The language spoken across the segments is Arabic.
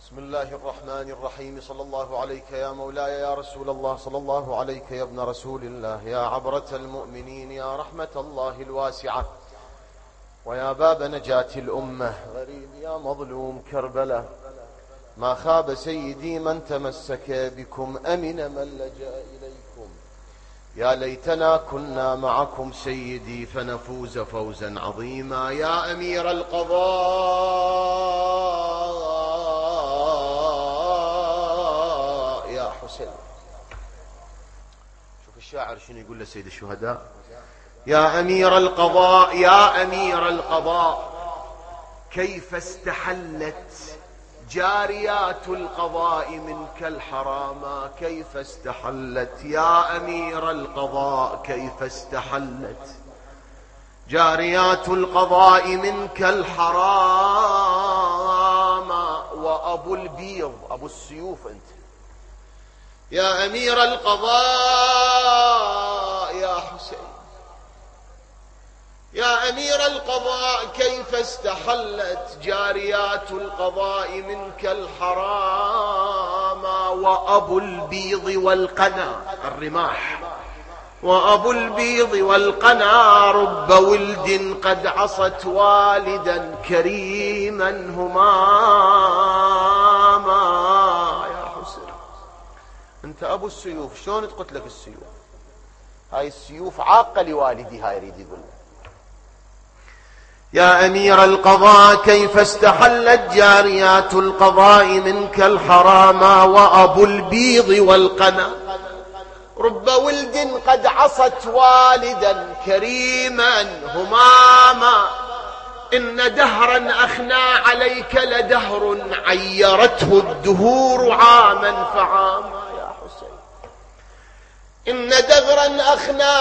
بسم الله الرحمن الرحيم. صلى الله عليك يا مولاي يا رسول الله، صلى الله عليك يا ابن رسول الله، يا عبرة المؤمنين، يا رحمة الله الواسعة، ويا باب نجاة الأمة. غريب يا مظلوم كربلاء، ما خاب سيدي من تمسك بكم، أمن من لجأ إليكم. يا ليتنا كنا معكم سيدي فنفوز فوزا عظيما. يا أمير القضاء يا حسين. شوف الشاعر شنو يقول لسيد الشهداء: يا أمير القضاء، يا أمير القضاء، كيف استحلت جاريات القضاء منك الحراما، كيف استحلت يا أمير القضاء، كيف استحلت جاريات القضاء منك الحراما. وأبو البيض، أبو السيوف أنت يا أمير القضاء يا حسين، يا أمير القضاء، كيف استحلت جاريات القضاء منك الحراما. وأبو البيض والقنا، الرماح، وأبو البيض والقنا، رب ولد قد عصت والدا كريما هماما. يا حسين أنت أبو السيوف، شلون تقتلك السيوف؟ هاي السيوف عاقة لوالدي، هاي يريد يقول. يا أمير القضاء، كيف استحلت جاريات القضاء منك الحراما. وأبو البيض والقنا، رب ولد قد عصت والدا كريما هماما. إن دهرا أخنى عليك لدهر عيرته الدهور عاما فعاما. يا حسين إن دهرا أخنى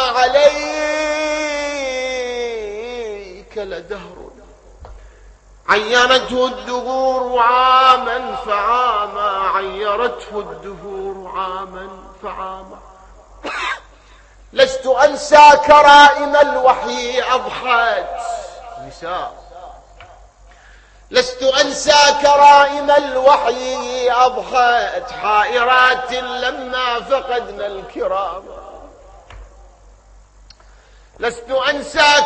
عليك لدهر عيرته الدهور عاما فعاما، عيرته الدهور عاما فعاما. لست أنسى كرائم الوحي أضحت نساء، لست أنسى كرائم الوحي أضحت حائرات لما فقدنا الكرام. لست أنسى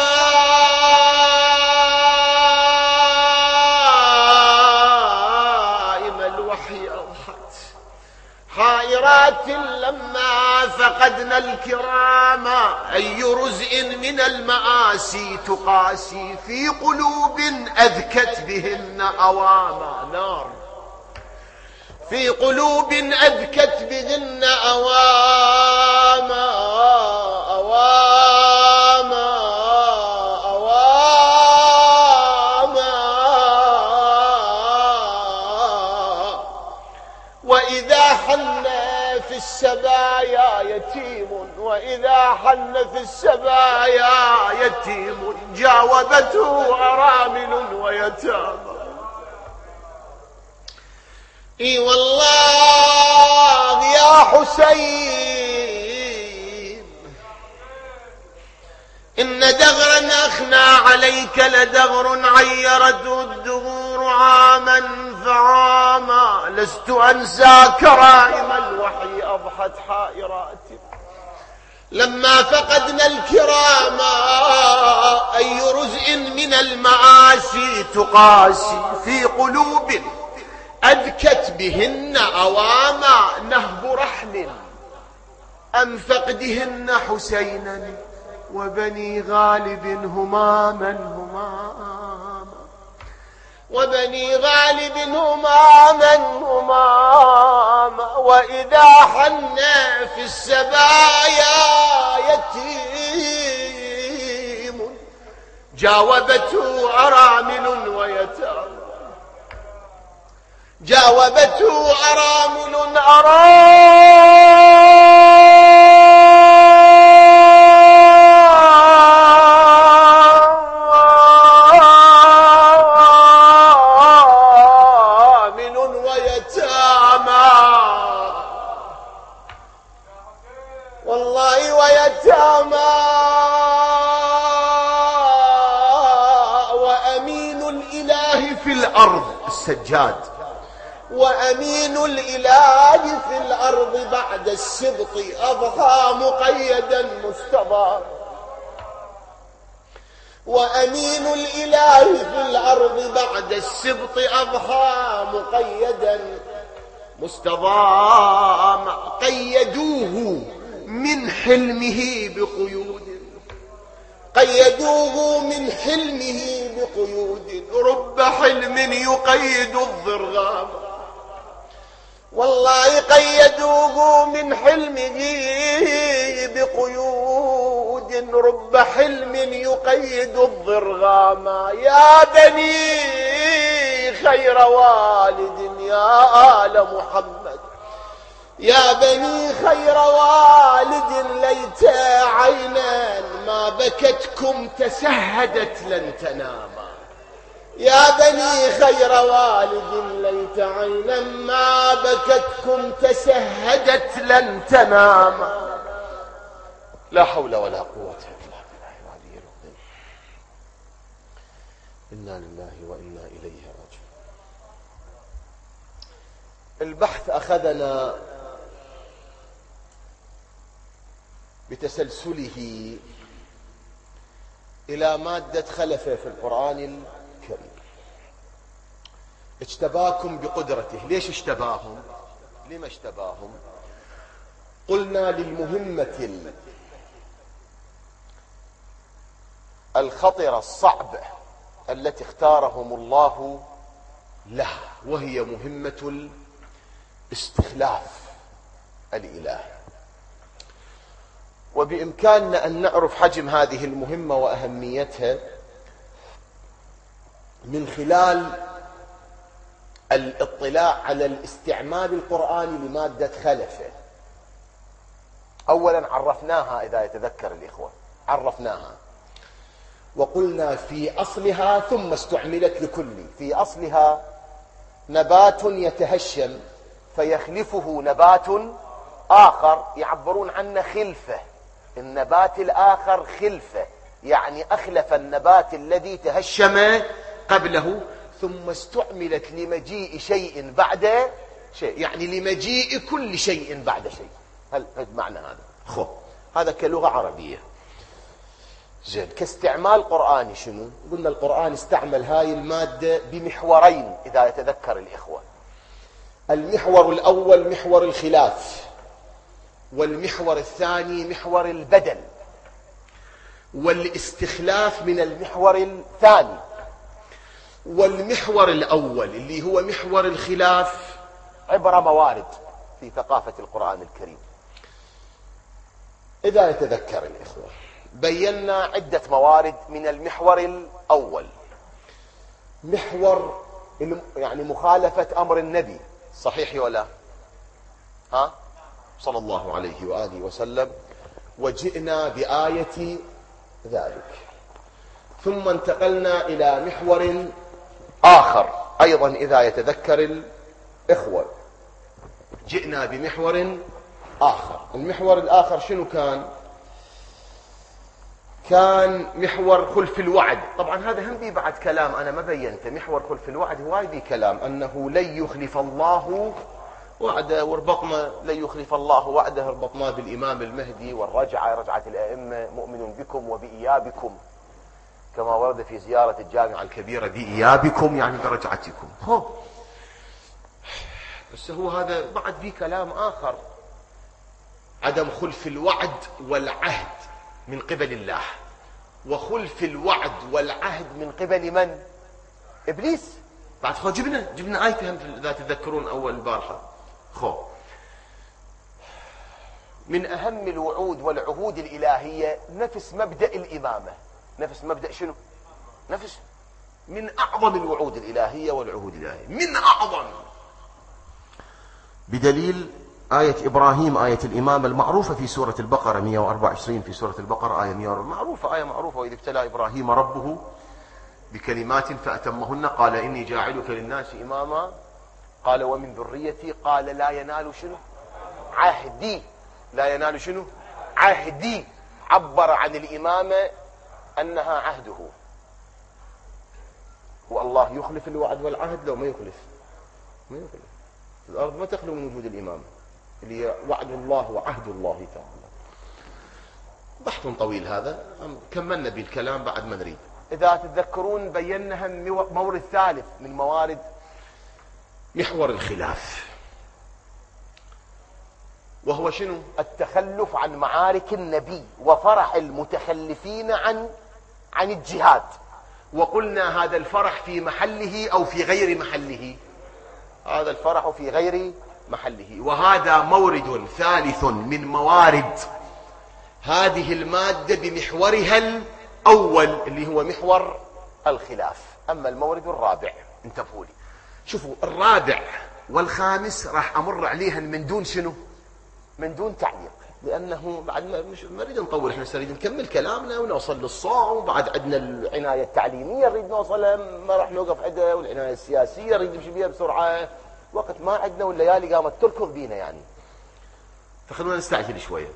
كرائم الوحي أضحت حائرات لما فقدنا الكرام. أي رزء من المآسي تقاسي في قلوب أذكت بهن أواما. نار في قلوب أذكت بهن أواما، أواما أواما. وإذا حن في السبايا يتيم، وإذا حن في السبايا يتيم، جاوبته أرامل ويتامى. اي والله يا حسين، إن دهرا أخنى عليك لدهر عيرته الدهور عاما فعاما. لست أنسى كرائم الوحي أضحت حائرات لما فقدنا الكرام. أي رزء من المآسي تقاسي في قلوب أذكت بهن أواما. نهب رحل أم فقدهن حسينا، وبني غالب هماما هماما، وبني غالب هماما هماما. وإذا حن في السبايا يتيم، جاوبته أرامل ويتامى، جاوبته أرامل ويتامى. والله ويتامى. وأمين الإله في الأرض السجاد، وأمين الإله في الأرض بعد السبط أضحى مقيدا مستضاف. وأمين الإله في الأرض بعد السبط أضحى مقيدا مستضام. قيدوه من حلمه بقيود، قيدوه من حلمه بقيود، رب حلم يقيد الضرغام. والله قيدوه من حلمه بقيود، رب حلم يقيد الضرغام. يا بني خير والد يا آل محمد، يا بني خير والد ليت عينا ما بكتكم تسهدت لن تناما. يا بني خير والد ليت عينا ما بكتكم تسهدت لن تناما. لا حول ولا قوة إلا بالله العلي العظيم. إنا لله وإنا إليه راجعون. البحث أخذنا بتسلسله إلى مادة خلفه في القرآن الكريم. اجتباكم بقدرته. ليش اجتباهم؟ لما اجتباهم؟ قلنا للمهمة الخطرة الصعبة التي اختارهم الله لها، وهي مهمة الاستخلاف الإله. وبإمكاننا أن نعرف حجم هذه المهمة وأهميتها من خلال الاطلاع على الاستعمال القرآني لمادة خلفه. أولا عرفناها، إذا يتذكر الإخوة عرفناها وقلنا في أصلها ثم استعملت لكل. في أصلها نبات يتهشم فيخلفه نبات آخر، يعبرون عنه خلفة. النبات الآخر خلفة، يعني أخلف النبات الذي تهشم قبله. ثم استعملت لمجيء شيء بعد شيء، يعني لمجيء كل شيء بعد شيء. هل معنى هذا؟ هذا كلغة عربية. زين، كاستعمال قرآني شنو؟ قلنا القرآن استعمل هاي المادة بمحورين إذا يتذكر الإخوة. المحور الأول محور الخلاف، والمحور الثاني محور البدل، والاستخلاف من المحور الثاني. والمحور الأول اللي هو محور الخلاف عبر موارد في ثقافة القرآن الكريم. إذا يتذكر الإخوة بينا عدة موارد من المحور الأول. محور يعني مخالفة أمر النبي، صحيح ولا ها؟ صلى الله عليه وآله وسلم، وجئنا بآية ذلك. ثم انتقلنا إلى محور آخر أيضا إذا يتذكر الإخوة، جئنا بمحور آخر. المحور الآخر شنو كان؟ كان محور خلف الوعد. طبعا هذا هم بي بعد كلام أنا ما بينته. محور خلف الوعد هواي بي كلام أنه لن يخلف الله وعده، وربطنا لن يخلف الله وعده ربطناه بالإمام المهدي والرجعة، رجعة الأئمة، مؤمن بكم وبإيابكم، كما ورد في زيارة الجامعة الكبيرة بإيابكم يعني برجعتكم. بس هو هذا بعد في كلام آخر، عدم خلف الوعد والعهد من قبل الله، وخلف الوعد والعهد من قبل من؟ إبليس. بعد جبنا آيتهم إذا تذكرون أول البارحة. من أهم الوعود والعهود الإلهية نفس مبدأ الإمامة. نفس مبدأ شنو؟ نفس من أعظم الوعود الإلهية والعهود الإلهية، من أعظم، بدليل آية إبراهيم، آية الإمامة المعروفة في سورة البقرة 124. في سورة البقرة آية 100 معروفة، آية معروفة. وإذ ابتلى إبراهيم ربه بكلمات فأتمهن قال إني جاعلك للناس إماما قال ومن ذريتي قال لا ينال شنو؟ عهدي. لا ينال شنو؟ عهدي. عبر عن الإمامة أنها عهده. والله يخلف الوعد والعهد لو ما يخلف؟ ما يخلف. الأرض ما تخلو من وجود الإمام، اللي هي وعد الله وعهد الله تعالى. بحث طويل هذا، كملنا بالكلام بعد ما نريد. إذا تتذكرون بيناها مورد ثالث من موارد محور الخلاف، وهو شنو؟ التخلف عن معارك النبي وفرح المتخلفين عن الجهاد. وقلنا هذا الفرح في محله أو في غير محله، هذا الفرح في غير محله. وهذا مورد ثالث من موارد هذه المادة بمحورها الأول اللي هو محور الخلاف. أما المورد الرابع، انتبهوا لي، شوفوا الرابع والخامس راح أمر عليها من دون شنو؟ من دون تعليق، لأنه بعد ما نريد نطول، احنا نريد نكمل كلامنا ونوصل للصوم، وبعد عندنا العناية التعليمية نريد نوصلها، ما راح نوقف عندها، والعناية السياسية نريد نمشي بها بسرعة، وقت ما عندنا والليالي قامت تركض بينا يعني، فخلونا نستعجل شوية.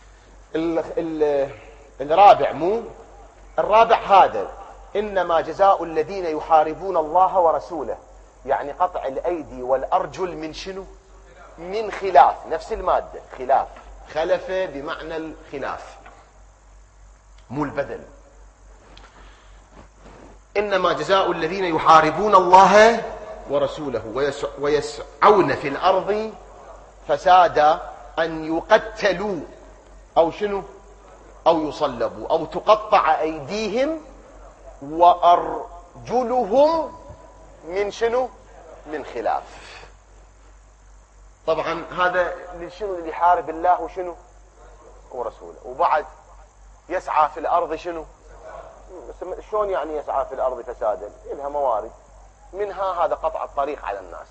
الرابع الرابع هذا إنما جزاء الذين يحاربون الله ورسوله، يعني قطع الأيدي والأرجل من شنو؟ من خلاف، نفس المادة خلاف، خلف بمعنى الخلاف مو البدل. إنما جزاء الذين يحاربون الله ورسوله ويسعون في الأرض فسادا أن يقتلوا أو شنو؟ أو يصلبوا أو تقطع أيديهم وأرجلهم من شنو؟ من خلاف. طبعا هذا شنو؟ اللي يحارب الله وشنو؟ ورسوله. وبعد يسعى في الأرض شنو؟ شلون يعني يسعى في الأرض فسادا؟ إلها موارد، منها هذا قطع الطريق على الناس،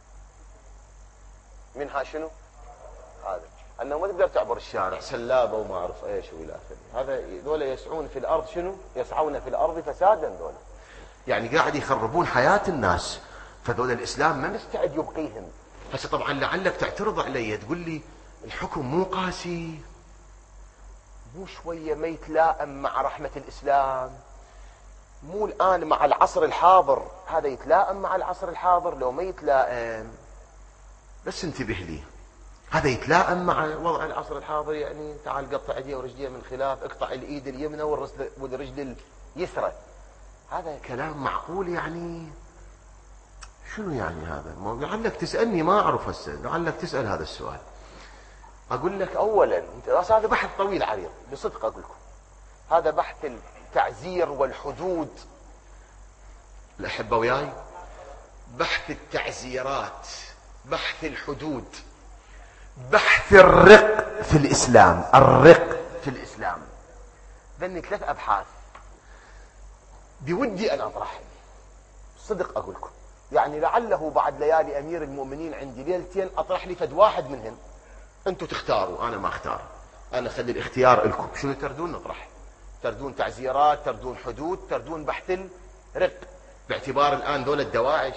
منها شنو؟ هذا أنه ما تقدر تعبر الشارع سلابة وما أعرف إيش وإلى آخره. هذا دولة يسعون في الأرض شنو؟ يسعون في الأرض فسادا، دولة يعني قاعد يخربون حياة الناس، فدول الإسلام ما مستعد يبقيهم. هسه طبعا لعلك تعترض علي تقول لي الحكم مو قاسي، مو شوية ما يتلائم مع رحمة الإسلام، مو الآن مع العصر الحاضر، هذا يتلائم مع العصر الحاضر لو ما يتلائم؟ بس انتبه لي، هذا يتلائم مع وضع العصر الحاضر؟ يعني تعال قطع ايديه ورجليه من خلاف، اقطع الايد اليمنى والرجل اليسرى، هذا كلام معقول يعني؟ شنو يعني هذا؟ لعلك تسألني، ما أعرف هسه، لعلك تسأل هذا السؤال. أقول لك أولا هذا بحث طويل عريض، بصدق أقول لكم هذا بحث التعزير والحدود، الأحبة وياي، بحث التعزيرات، بحث الحدود، بحث الرق في الإسلام، الرق في الإسلام. ذني 3 أبحاث بودي أن أطرحهم، صدق أقول لكم، يعني لعله بعد ليالي أمير المؤمنين عندي ليلتين أطرح لي فد واحد منهم، أنتم تختاروا، أنا ما أختار، أنا خلي الاختيار لكم، شنو تردون نطرح؟ تردون تعزيرات، تردون حدود، تردون بحث الرق، باعتبار الآن دولة الدواعش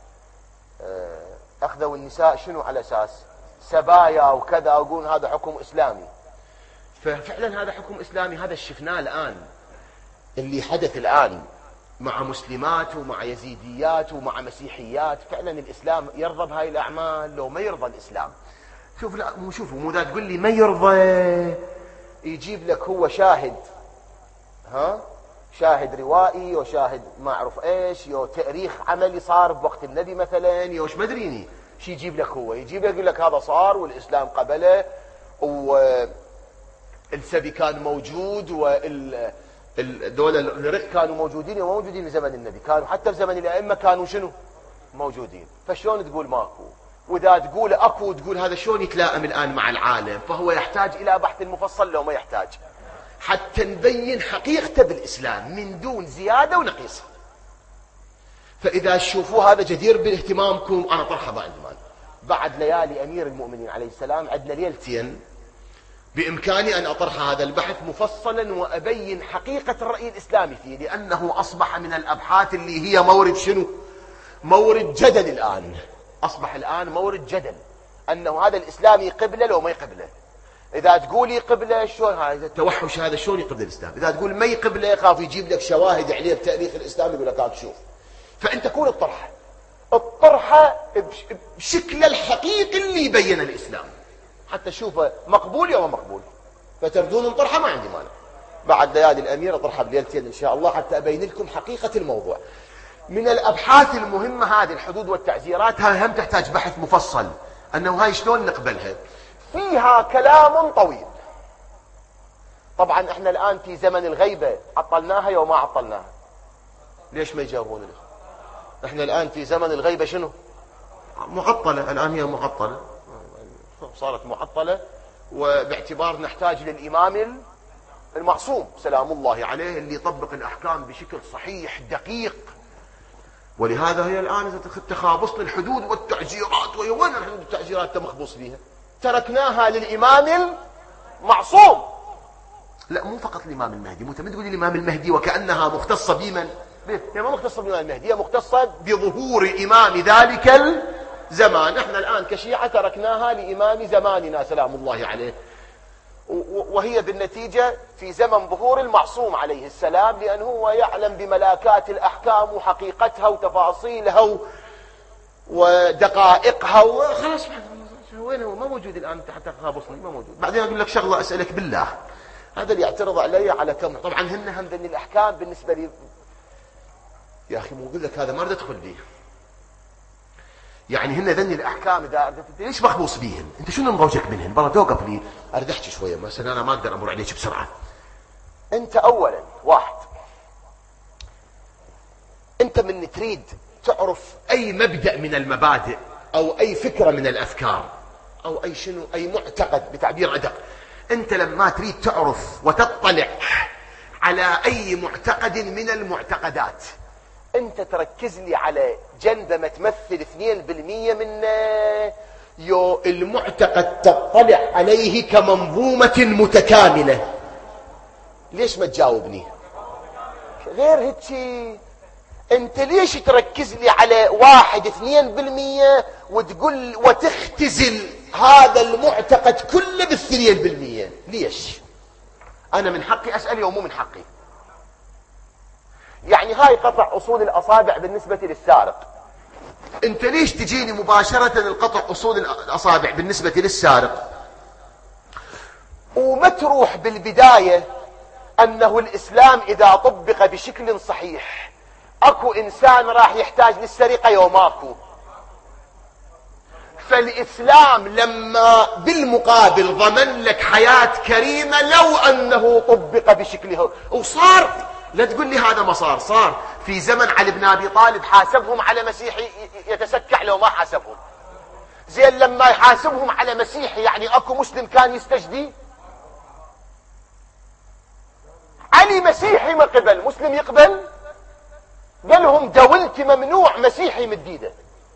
أخذوا النساء شنو على أساس؟ سبايا وكذا، ويقولون هذا حكم إسلامي. ففعلا هذا حكم إسلامي، هذا شفناه الآن، اللي حدث الآن مع مسلمات ومع يزيديات ومع مسيحيات. فعلا الإسلام يرضى بهاي الأعمال لو ما يرضى الإسلام؟ شوف، لا مو شوفوا، مو دا تقول لي ما يرضى، يجيب لك هو شاهد، شاهد روائي وشاهد ما أعرف إيش، يو تاريخ عملي صار بوقت النبي مثلا، يوش ما أدريني شي يجيب لك، هو يجيب لك يقول لك هذا صار والإسلام قبله، والسبي كان موجود، والدولة الرق كانوا موجودين وموجودين في زمن النبي، كانوا حتى في زمن الأئمة كانوا شنو؟ موجودين. فشلون تقول ماكو؟ وإذا تقول أكو تقول هذا شلون يتلائم الآن مع العالم؟ فهو يحتاج إلى بحث مفصل لو ما يحتاج، حتى نبين حقيقته بالإسلام من دون زيادة ونقيصة. فإذا تشوفوا هذا جدير باهتمامكم، أنا طرحه بعد ليالي أمير المؤمنين عليه السلام عندنا ليلتين بإمكاني أن أطرح هذا البحث مفصلا وأبين حقيقة الرأي الإسلامي فيه، لأنه أصبح من الأبحاث اللي هي مورد شنو؟ مورد جدل الآن، أصبح الآن مورد جدل، أنه هذا الإسلامي قبلة لو ما يقبله. إذا تقولي قبلة شلون هذا التوحش، هذا شلون يقبل الإسلام؟ إذا تقول ما يقبله يخاف يجيب لك شواهد عليه بتاريخ الإسلام، يقول لك هاك شوف. فأنت كون الطرح الطرحة بشكل الحقيقي اللي يبين الإسلام حتى تشوفه مقبول أو مقبول. فتردون الطرحة ما عندي مانع، بعد ليالي الأميرة طرحة بليلتين إن شاء الله حتى أبين لكم حقيقة الموضوع. من الأبحاث المهمة هذه الحدود والتعزيرات، هاي هم تحتاج بحث مفصل أنه هاي شلون نقبلها، فيها كلام طويل. طبعا احنا الآن في زمن الغيبة، عطلناها يوم ما عطلناها؟ ليش ما يجاوبون لي؟ احنا الآن في زمن الغيبة شنو؟ معطلة، الآن هي معطلة، صارت معطلة، وباعتبار نحتاج للإمام المعصوم سلام الله عليه اللي يطبق الأحكام بشكل صحيح دقيق. ولهذا هي الآن تخابصنا الحدود والتعزيرات، وين الحدود والتعزيرات تمخبص فيها؟ تركناها للإمام المعصوم. لا مو فقط الإمام المهدي، مو تقول الإمام المهدي وكأنها مختصة بمن؟ هي ما مختصة بالإمام المهدي، هي مختصة بظهور إمام ذلك الزمان. احنا الآن كشيعة تركناها لإمام زماننا سلام الله عليه، وهي بالنتيجة في زمن ظهور المعصوم عليه السلام، لأنه هو يعلم بملاكات الأحكام وحقيقتها وتفاصيلها ودقائقها، وخلاص وين هو؟ ما موجود الآن حتى تخابصني، ما موجود. بعدين أقول لك شغلة أسألك بالله، هذا اللي يعترض علي على كم، طبعا هن هم ذني الأحكام بالنسبة لي يا أخي، مو أقول لك هذا ما أريد أدخل فيه، يعني هن ذني الأحكام إذا أنت ليش مخبوص بيهن؟ أنت شنو مروجك منهن؟ برا توقف لي أريد أحكي شوية، مثلا أنا ما أقدر أمر عليك بسرعة. أنت أولا واحد، أنت من تريد تعرف أي مبدأ من المبادئ أو أي فكرة من الأفكار أو أي شنو أي معتقد بتعبير أدق، أنت لما تريد تعرف وتطلع على أي معتقد من المعتقدات، أنت تركز لي على جنبة ما تمثل 2% من المعتقد تطلع عليه كمنظومة متكاملة. ليش ما تجاوبني؟ غير هيك أنت ليش تركز لي على 1-2% وتقول وتختزل هذا المعتقد كله بال2%؟ ليش؟ أنا من حقي أسأل ومو من حقي. يعني هاي قطع أصول الأصابع بالنسبة للسارق، أنت ليش تجيني مباشرة القطع أصول الأصابع بالنسبة للسارق وما تروح بالبداية أنه الإسلام إذا طبق بشكل صحيح أكو إنسان راح يحتاج للسرقة يوم أكو، فالإسلام لما بالمقابل ضمن لك حياة كريمة لو أنه طبق بشكله وصار. لا تقول لي هذا ما صار، صار في زمن علي بن أبي طالب، حاسبهم على مسيحي يتسكع لو ما حاسبهم. زين لما يحاسبهم على مسيحي يعني أكو مسلم كان يستجدي؟ علي مسيحي ما قبل، مسلم يقبل؟ قال لهم دولتي ممنوع مسيحي مديده،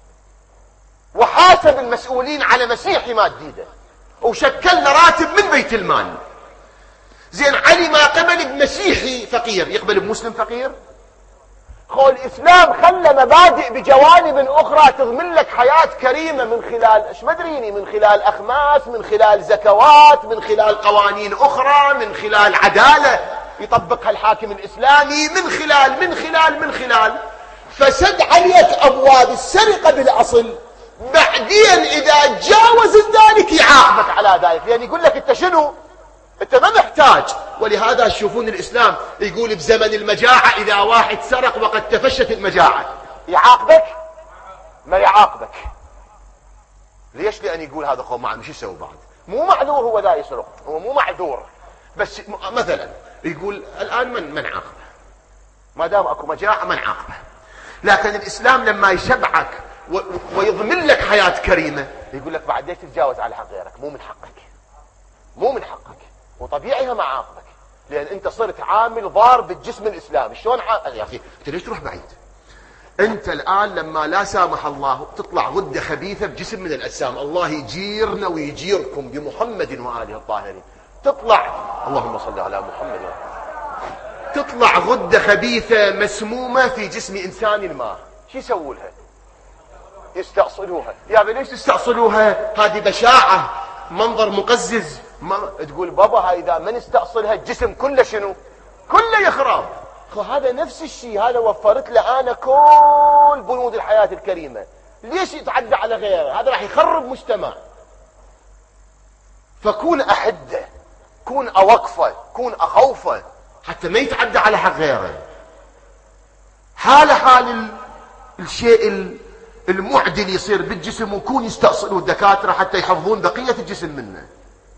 وحاسب المسؤولين على مسيحي ما تديده، وشكلنا راتب من بيت المال. زين علي ما قبل بمسيحي فقير، يقبل بمسلم فقير؟ خو الإسلام خلى مبادئ بجوانب أخرى تضمن لك حياة كريمة من خلال ايش مدريني، من خلال أخماس، من خلال زكوات، من خلال قوانين أخرى، من خلال عدالة يطبقها الحاكم الإسلامي، من خلال فسد عليك أبواب السرقة بالأصل. بعدين إذا تجاوز ذلك يعاقبك على ذلك، يعني يقول لك أنت شنو؟ أنت ما محتاج. ولهذا تشوفون الإسلام يقول بزمن المجاعة إذا واحد سرق وقد تفشت المجاعة يعاقبك؟ ما يعاقبك. ليش؟ لأن يقول هذا خو معه مش يسوي بعد، مو معذور هو لا يسرق، هو مو معذور، بس مثلا يقول الآن من عاقبه ما دام أكو مجاعة، من عاقبه. لكن الإسلام لما يشبعك ويضمن لك حياة كريمة يقول لك بعد ليش تتجاوز على حق غيرك؟ مو من حقك، وطبيعي ما عاقبك، لأن أنت صرت عامل ضار بالجسم الإسلامي. شلون يا أخي أنت ليش تروح بعيد؟ أنت الآن لما لا سامح الله تطلع غدة خبيثة بجسم من الأجسام، الله يجيرنا ويجيركم بمحمد وآله الطاهرين، تطلع اللهم صل على محمد، تطلع غدة خبيثة مسمومة في جسم إنسان ما، شو يسووا لها؟ يستأصلوها. يا أبي ليش تستأصلوها؟ هذه بشاعة، منظر مقزز. ما تقول بابا هاي إذا ما نستأصلها الجسم كله شنو؟ كله يخرب. هذا نفس الشيء، هذا وفرت له أنا كل بنود الحياة الكريمة، ليش يتعدى على غيره؟ هذا راح يخرب مجتمع. فكون أحده، كون أوقفه، كون أخوفه حتى ما يتعدى على حق غيره. حال الشيء المعدل يصير بالجسم، ويكون يستأصلوا الدكاترة حتى يحفظون بقية الجسم منه.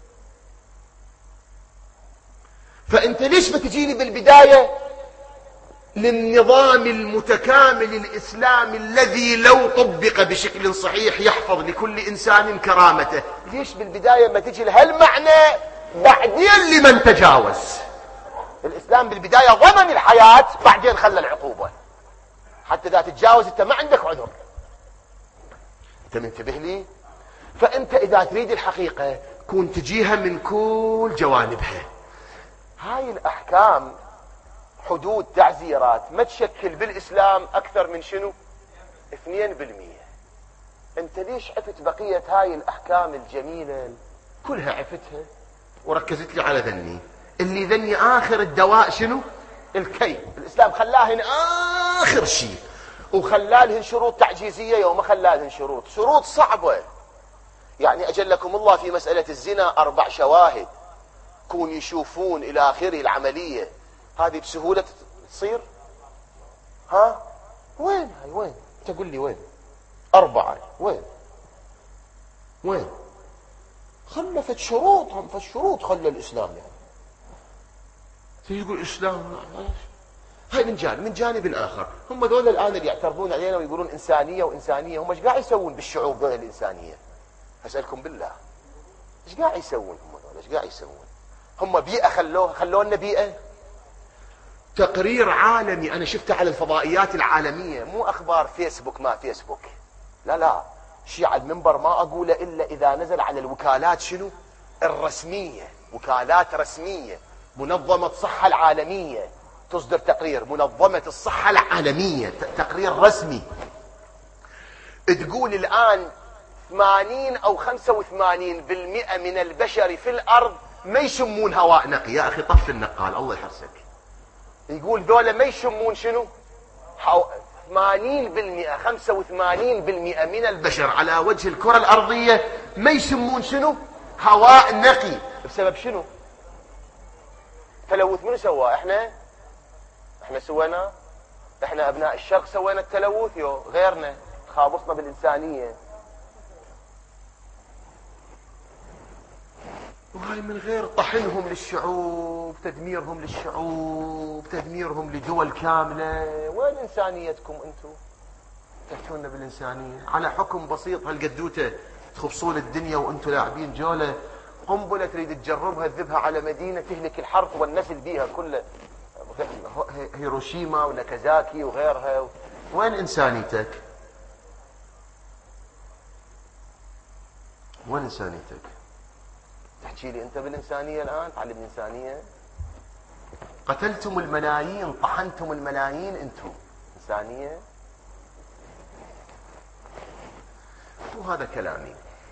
فأنت ليش بتجيني بالبداية للنظام المتكامل الإسلامي الذي لو طبق بشكل صحيح يحفظ لكل إنسان كرامته؟ ليش بالبداية ما تجي لهالمعنى بعدين لمن تجاوز؟ الإسلام بالبداية ضمن الحياة، بعدين خلى العقوبة، حتى إذا تتجاوز أنت ما عندك عذر. أنت منتبه لي؟ فأنت إذا تريد الحقيقة كون تجيها من كل جوانبها. هاي الأحكام حدود تعزيرات ما تشكل بالإسلام أكثر من شنو؟ 2%. أنت ليش عفت بقية هاي الأحكام الجميلة؟ كلها عفتها وركزت لي على ذني، اللي ذني آخر الدواء شنو؟ الكي. الإسلام خلاهن آخر شيء، وخلالهن شروط تعجيزية يوم خلالهن شروط صعبة. يعني أجلكم الله في مسألة الزنا 4 شواهد كون يشوفون إلى آخره العملية، هذه بسهولة تصير؟ ها؟ وين هاي؟ وين؟ تقول لي وين؟ 4 وين؟ خلفت شروط، هم فالشروط خلى الإسلام يعني. يقول الإسلام هاي من جانب آخر. هم ذول الآن اللي يعترضون علينا ويقولون إنسانية وإنسانية، هم ايش قاعد يسوون بالشعوب ذول الإنسانية؟ أسألكم بالله، ايش قاعد يسوون هم ذول؟ ايش قاعد يسوون؟ هم بيئة خلونا بيئة. تقرير عالمي أنا شفته على الفضائيات العالمية، مو أخبار فيسبوك ما فيسبوك، لا شيء على المنبر ما أقوله إلا إذا نزل على الوكالات شنو؟ الرسمية، وكالات رسمية، منظمة الصحة العالمية تصدر تقرير، منظمة الصحة العالمية تقرير رسمي تقول الآن 80 أو 85% من البشر في الأرض ما يشمون هواء نقي. يا أخي طف النقال الله يحرسك. يقول ذولا ما يشمون شنو؟ 80% 85% من البشر على وجه الكرة الأرضية ما يشمون شنو؟ هواء نقي. بسبب شنو؟ تلوث. منو سواه؟ احنا سوينا؟ احنا ابناء الشرق سوينا التلوث؟ غيرنا خابصنا بالإنسانية. وهاي من غير طحنهم للشعوب، تدميرهم للشعوب، تدميرهم لدول كاملة. وين إنسانيتكم أنتم؟ تحكونا بالإنسانية على حكم بسيط هالقدوته تخبصون الدنيا وأنتم لاعبين جولة. قنبلة تريد تجربها تذبها على مدينة تهلك الحرب والنسل بيها كله، هيروشيما وناكازاكي وغيرها. وين إنسانيتك؟ وين إنسانيتك؟ تحكي لي أنت بالإنسانية الآن؟ تعلم الإنسانية؟ قتلتم الملايين، طحنتم الملايين، أنتم إنسانية؟ وهذا كلامي.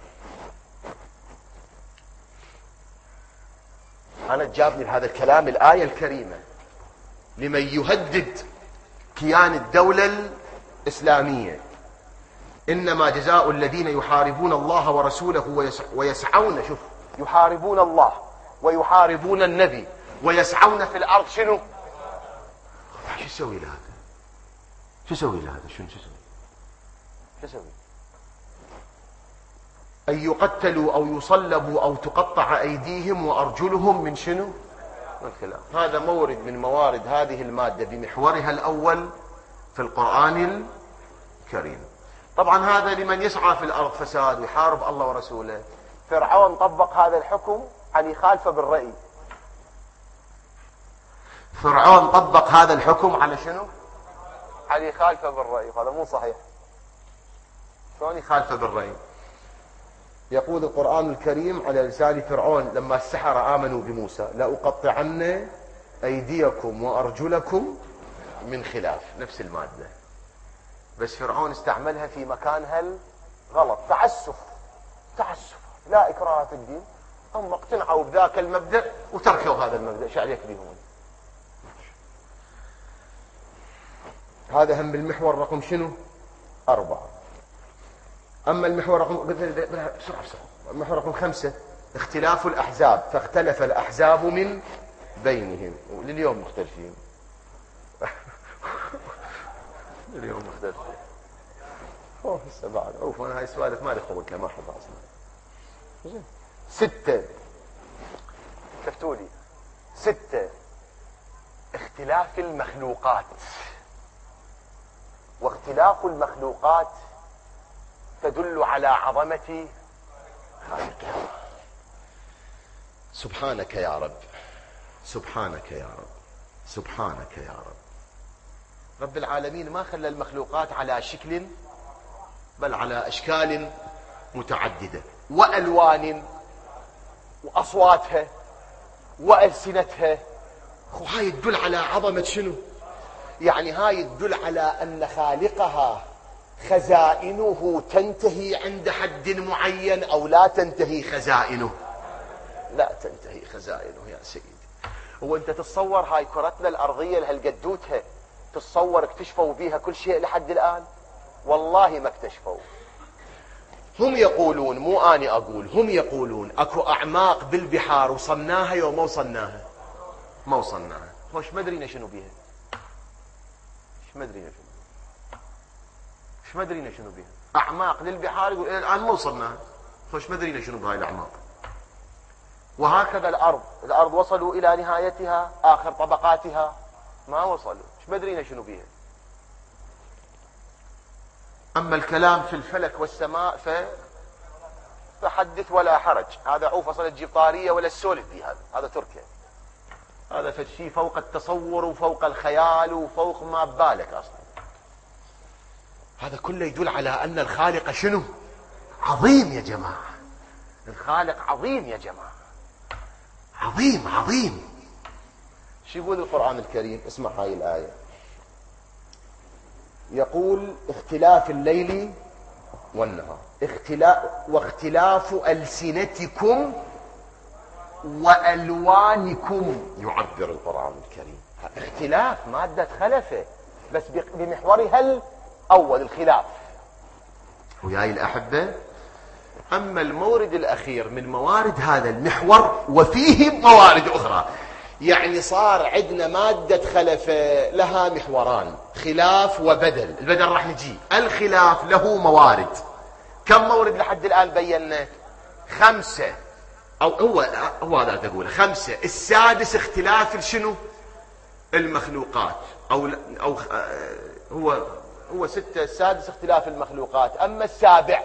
أنا جابني بهذا الكلام الآية الكريمة لمن يهدد كيان الدولة الإسلامية. إنما جزاء الذين يحاربون الله ورسوله ويسعون، شوف، يحاربون الله ويحاربون النبي ويسعون في الأرض شنو؟ شو يسوي لهذا؟ شو يسوي لهذا؟ شو يسوي؟ أن يقتلوا أو يصلبوا أو تقطع أيديهم وأرجلهم من شنو؟ من خلاف. هذا مورد من موارد هذه المادة بمحورها الأول في القرآن الكريم. طبعا هذا لمن يسعى في الأرض فساد ويحارب الله ورسوله. فرعون طبق هذا الحكم عن يخالفه بالرأي. فرعون طبق هذا الحكم على شنو؟ على يخالفه بالرأي. هذا مو صحيح. شلون يخالفه بالرأي؟ يقول القرآن الكريم على لسان فرعون لما السحرة آمنوا بموسى: لأقطعن أيديكم وأرجلكم من خلاف. نفس المادة، بس فرعون استعملها في مكانها الغلط. تعسف، لا إكراه في الدين. هم اقتنعوا بذاك المبدأ وتركوا هذا المبدأ. شو عليك بهم؟ هذا هم بالمحور رقم شنو؟ 4. أما المحور رقم بسرعة المحور رقم 5 اختلاف الأحزاب، فاختلف الأحزاب من بينهم. لليوم مختلفين. اليوم مختلفين. هسه بعد أنا هاي السوالف ما لي خلق لها، ما أحب أصلا. 6 كتبتوا لي 6 اختلاف المخلوقات. واختلاف المخلوقات تدل على عظمة خالقها. سبحانك يا رب، سبحانك يا رب، سبحانك يا رب. رب العالمين ما خلى المخلوقات على شكل، بل على أشكال متعددة وألوان وأصواتها وألسنتها. وهاي تدل على عظمة شنو؟ يعني هاي تدل على أن خالقها خزائنه تنتهي عند حد معين أو لا تنتهي خزائنه؟ لا تنتهي خزائنه يا سيدي. وانت تتصور هاي كرتنا الأرضية لهالقدوتها، تتصور اكتشفوا بيها كل شيء لحد الآن؟ والله ما اكتشفوا. هم يقولون، مو أنا أقول، هم يقولون أكو أعماق بالبحار وصلناها يوم ما وصلناها، ما وصلناها. خوش ما ادرينا شنو بيها، ما ادرينا شنو، ما ادرينا شنو بيها. أعماق للبحار يقول الآن ما وصلناها. خوش ما ادرينا شنو بهاي الأعماق. وهكذا الأرض وصلوا إلى نهايتها، آخر طبقاتها ما وصلوا، ما ادرينا شنو بيها. أما الكلام في الفلك والسماء فحدث ولا حرج. هذا عوف وصل تجيب طارية ولا السولف بي، هذا تركه. هذا فشي فوق التصور وفوق الخيال وفوق ما ببالك أصلا. هذا كله يدل على أن الخالق شنو؟ عظيم يا جماعة. الخالق عظيم يا جماعة، عظيم عظيم. شو يقول القرآن الكريم؟ اسمع هاي الآية. يقول اختلاف الليل والنهار، واختلاف ألسنتكم وألوانكم، يعبر القرآن الكريم. اختلاف مادة خلفه، بس بمحورها الأول الخلاف. وياي الأحبة، أما المورد الأخير من موارد هذا المحور وفيه موارد أخرى، يعني صار عندنا مادة خلفة لها محوران، خلاف وبدل. البدل راح نجي، الخلاف له موارد. كم مورد لحد الآن بينا؟ 5، أو هو هذا تقول 5. السادس اختلاف شنو؟ المخلوقات، أو هو 6. السادس اختلاف المخلوقات. أما السابع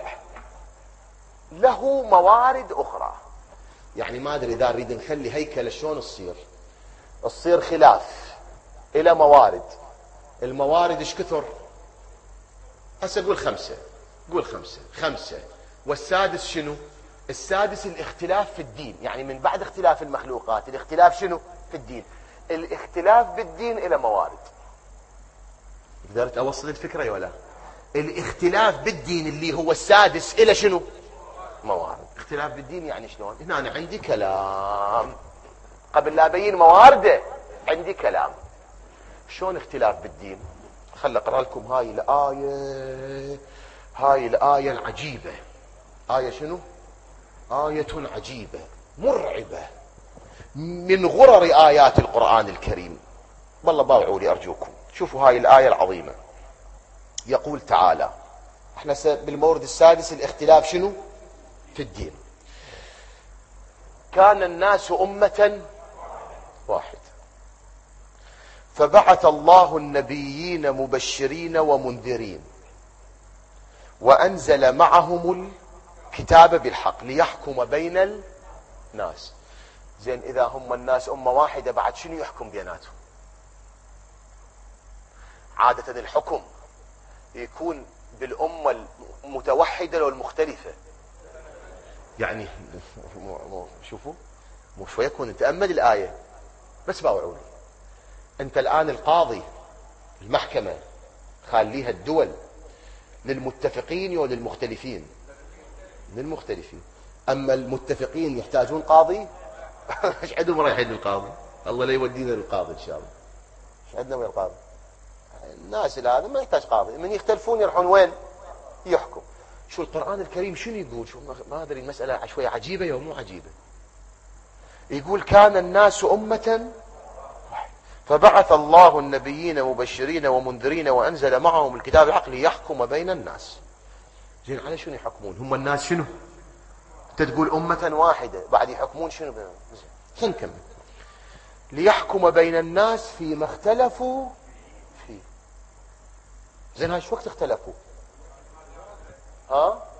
له موارد أخرى. يعني ما أدري إذا نريد نخلي هيكل شلون تصير خلاف إلى موارد. الموارد ايش كثر؟ هسه قول 5. قول 5. والسادس شنو؟ السادس الاختلاف في الدين. يعني من بعد اختلاف المخلوقات الاختلاف شنو؟ في الدين. الاختلاف بالدين إلى موارد. قدرت أوصل الفكرة يا ولا؟ الاختلاف بالدين اللي هو السادس إلى شنو؟ موارد. اختلاف بالدين يعني شلون؟ هنا أنا عندي كلام، قبل لا أبين موارده عندي كلام. شلون اختلاف بالدين؟ خل أقرأ لكم هاي الآية العجيبة. آية شنو؟ آية عجيبة مرعبة من غرر آيات القرآن الكريم. والله باوعوا لي أرجوكم، شوفوا هاي الآية العظيمة. يقول تعالى، احنا بالمورد السادس الاختلاف شنو؟ في الدين. كان الناس أمة واحد، فبعث الله النبيين مبشرين ومنذرين، وأنزل معهم الكتاب بالحق ليحكم بين الناس. زين، إذا هم الناس أمة واحدة بعد شنو يحكم بيناتهم؟ عادة الحكم يكون بالأمة المتوحدة لو المختلفة. يعني شوفوا، مو شوية يكون نتأمل الآية بس باوعوني. أنت الآن القاضي، المحكمة خليها الدول للمتفقين وللمختلفين؟ للمختلفين. أما المتفقين يحتاجون قاضي؟ ايش عندهم رايحين للقاضي؟ الله لا يودينا للقاضي إن شاء الله. ايش عندنا وين القاضي؟ الناس هذا ما يحتاج قاضي. من يختلفون يروحون وين؟ يحكم. شو القرآن الكريم شنو يقول؟ شو ما أدري، المسألة شوية عجيبة أو مو عجيبة. يقول كان الناس أمة فبعث الله النبيين مبشرين ومنذرين وأنزل معهم الكتاب الحق ليحكم بين الناس. زين على شنو يحكمون؟ هم الناس شنو؟ انت تقول أمة واحدة، بعد يحكمون شنو؟ خلينا نكمل. ليحكم بين الناس فيما اختلفوا فيه. زين هاي شو وقت اختلفوا؟ ها؟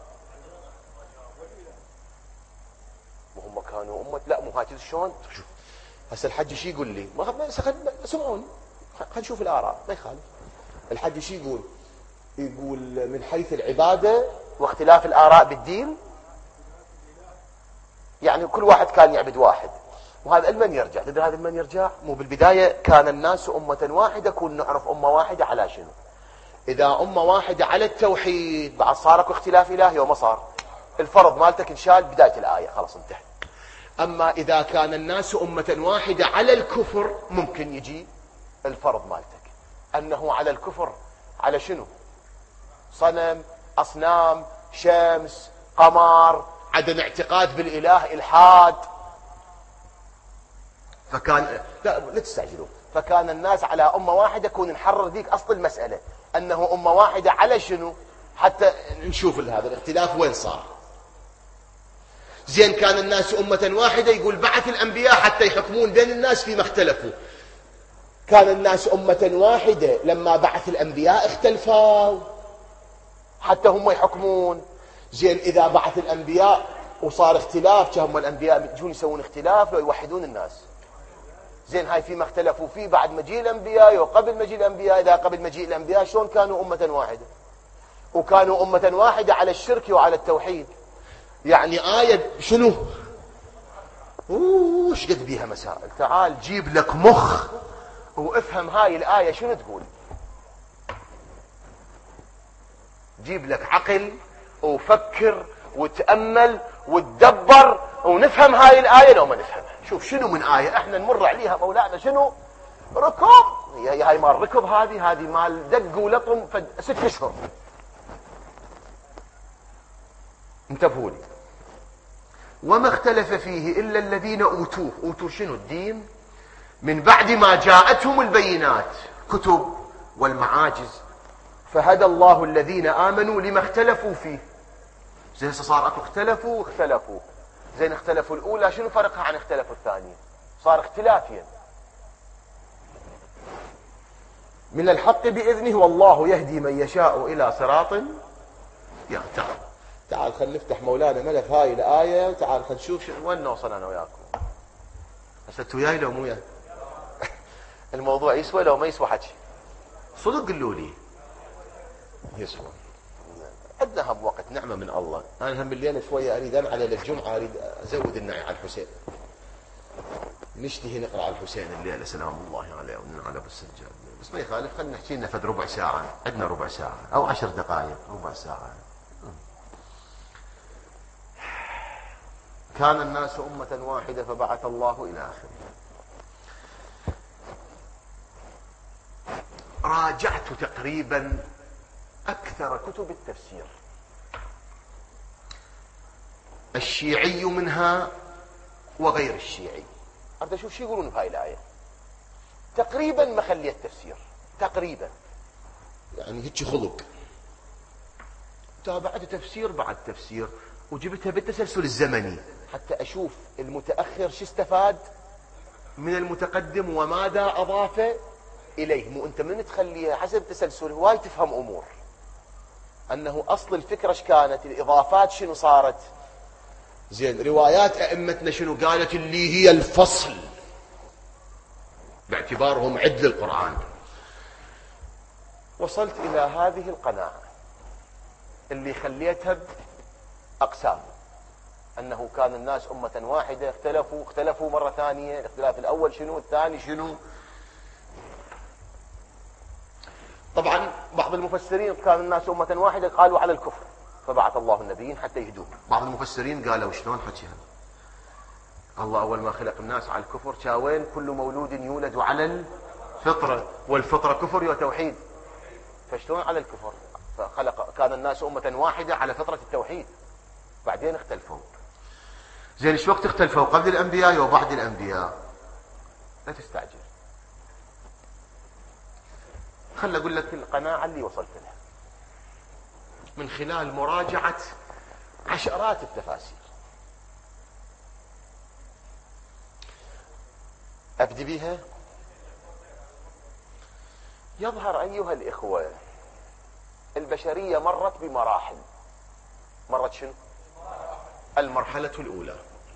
وهم كانوا أمة. لا مو هاي شلون؟ شوف هسه الحج شي يقول لي؟ سمعوني خلينا نشوف الآراء ما يخالف. الحج شي يقول؟ يقول من حيث العبادة واختلاف الآراء بالدين، يعني كل واحد كان يعبد واحد. وهذا المن يرجع، تدري هذا المن يرجع؟ مو بالبداية كان الناس أمة واحدة، كون نعرف أمة واحدة على شنو؟ إذا أمة واحدة على التوحيد بعد صار اكو اختلاف إلهي وما صار؟ الفرض مالتك انشال بداية الآية خلاص انتهى. أما إذا كان الناس أمة واحدة على الكفر ممكن يجي الفرض مالتك أنه على الكفر على شنو؟ صنم، أصنام، شمس، قمر، عدم اعتقاد بالإله، إلحاد. فكان لا تستعجلوا. فكان الناس على أمة واحدة، كون نحرر ذيك أصل المسألة أنه أمة واحدة على شنو، حتى نشوف هذا الاختلاف وين صار. زين كان الناس أمة واحدة، يقول بعث الأنبياء حتى يحكمون بين الناس فيما اختلفوا. كان الناس أمة واحدة، لما بعث الأنبياء اختلفوا حتى هم يحكمون. زين إذا بعث الأنبياء وصار اختلاف، كهم الأنبياء يجون يسوون اختلاف لو يوحدون الناس. زين هاي فيما اختلفوا فيه بعد مجيء الأنبياء وقبل مجيء الأنبياء. إذا قبل مجيء الأنبياء شلون كانوا أمة واحدة؟ وكانوا أمة واحدة على الشرك وعلى التوحيد. يعني آية شنو؟ وش قد بيها مسائل. تعال جيب لك مخ وافهم هاي الآية شنو تقول. جيب لك عقل وفكر وتأمل وتدبر ونفهم هاي الآية لو ما نفهمها. شوف شنو من آية احنا نمر عليها مولانا شنو؟ ركض. هاي مال ركض، هذه مال دق ولطم 6 أشهر. انتبهوا لي. وما اختلف فيه إلا الذين أوتوا شنو؟ الدين. من بعد ما جاءتهم البينات، كتب والمعاجز، فهدى الله الذين آمنوا لما اختلفوا فيه. زين صار اكو اختلفوا. زين اختلفوا الأولى شنو فرقها عن اختلفوا الثانية؟ صار اختلافيا. من الحق بإذنه والله يهدي من يشاء إلى صراط. يا تعال خلينا نفتح مولانا ملف هاي الآية. تعال خلينا نشوف وين نوصل أنا وياكم. هسه وياي لو مو وياي؟ الموضوع يسوى لو ما يسوى حكي؟ صدق قلوا لي يسوى. عندنا هم وقت نعمة من الله. أنا هم الليلة شوية أريد على الجمعة أريد أزود النعي على الحسين. نشتهي نقرأ على الحسين الليلة سلام الله عليه على أبو السجاد. بس ما يخالف خلينا نحكي لنا فد ربع ساعة. عندنا ربع ساعة أو 10 دقائق ربع ساعة. كان الناس أمة واحدة فبعث الله إلى آخره. راجعت تقريبا أكثر كتب التفسير، الشيعي منها وغير الشيعي. أريد أشوف شو يقولون بهاي الآية. تقريبا مخلي التفسير تقريبا، يعني هيك خلق. تابعت تفسير بعد تفسير وجبتها بالتسلسل الزمني حتى أشوف المتأخر شو استفاد من المتقدم وماذا أضاف إليه. مو أنت من تخليها حسب تسلسل هواي تفهم أمور أنه أصل الفكرة ايش كانت، الإضافات شنو صارت. زين روايات أئمتنا شنو قالت اللي هي الفصل باعتبارهم عدل القرآن. وصلت إلى هذه القناعة اللي خليتها بأقسام، أنه كان الناس أمة واحدة، اختلفوا مرة ثانية. الاختلاف الأول شنو؟ الثاني شنو؟ طبعا بعض المفسرين كان الناس أمة واحدة قالوا على الكفر فبعث الله النبيين حتى يهدون. بعض المفسرين قالوا شلون حكي هذا؟ الله أول ما خلق الناس على الكفر شاوين كل مولود يولد على الفطرة، والفطرة كفر وتوحيد، فشلون على الكفر؟ فخلق كان الناس أمة واحدة على فطرة التوحيد، بعدين اختلفوا. زين ايش وقت اختلفوا؟ قبل الأنبياء وبعد الأنبياء؟ لا تستعجل، خل أقول لك القناعة اللي وصلت لها من خلال مراجعة عشرات التفاسير. أبدي بها. يظهر أيها الإخوة البشرية مرت بمراحل. مرت شنو؟ المرحلة الأولى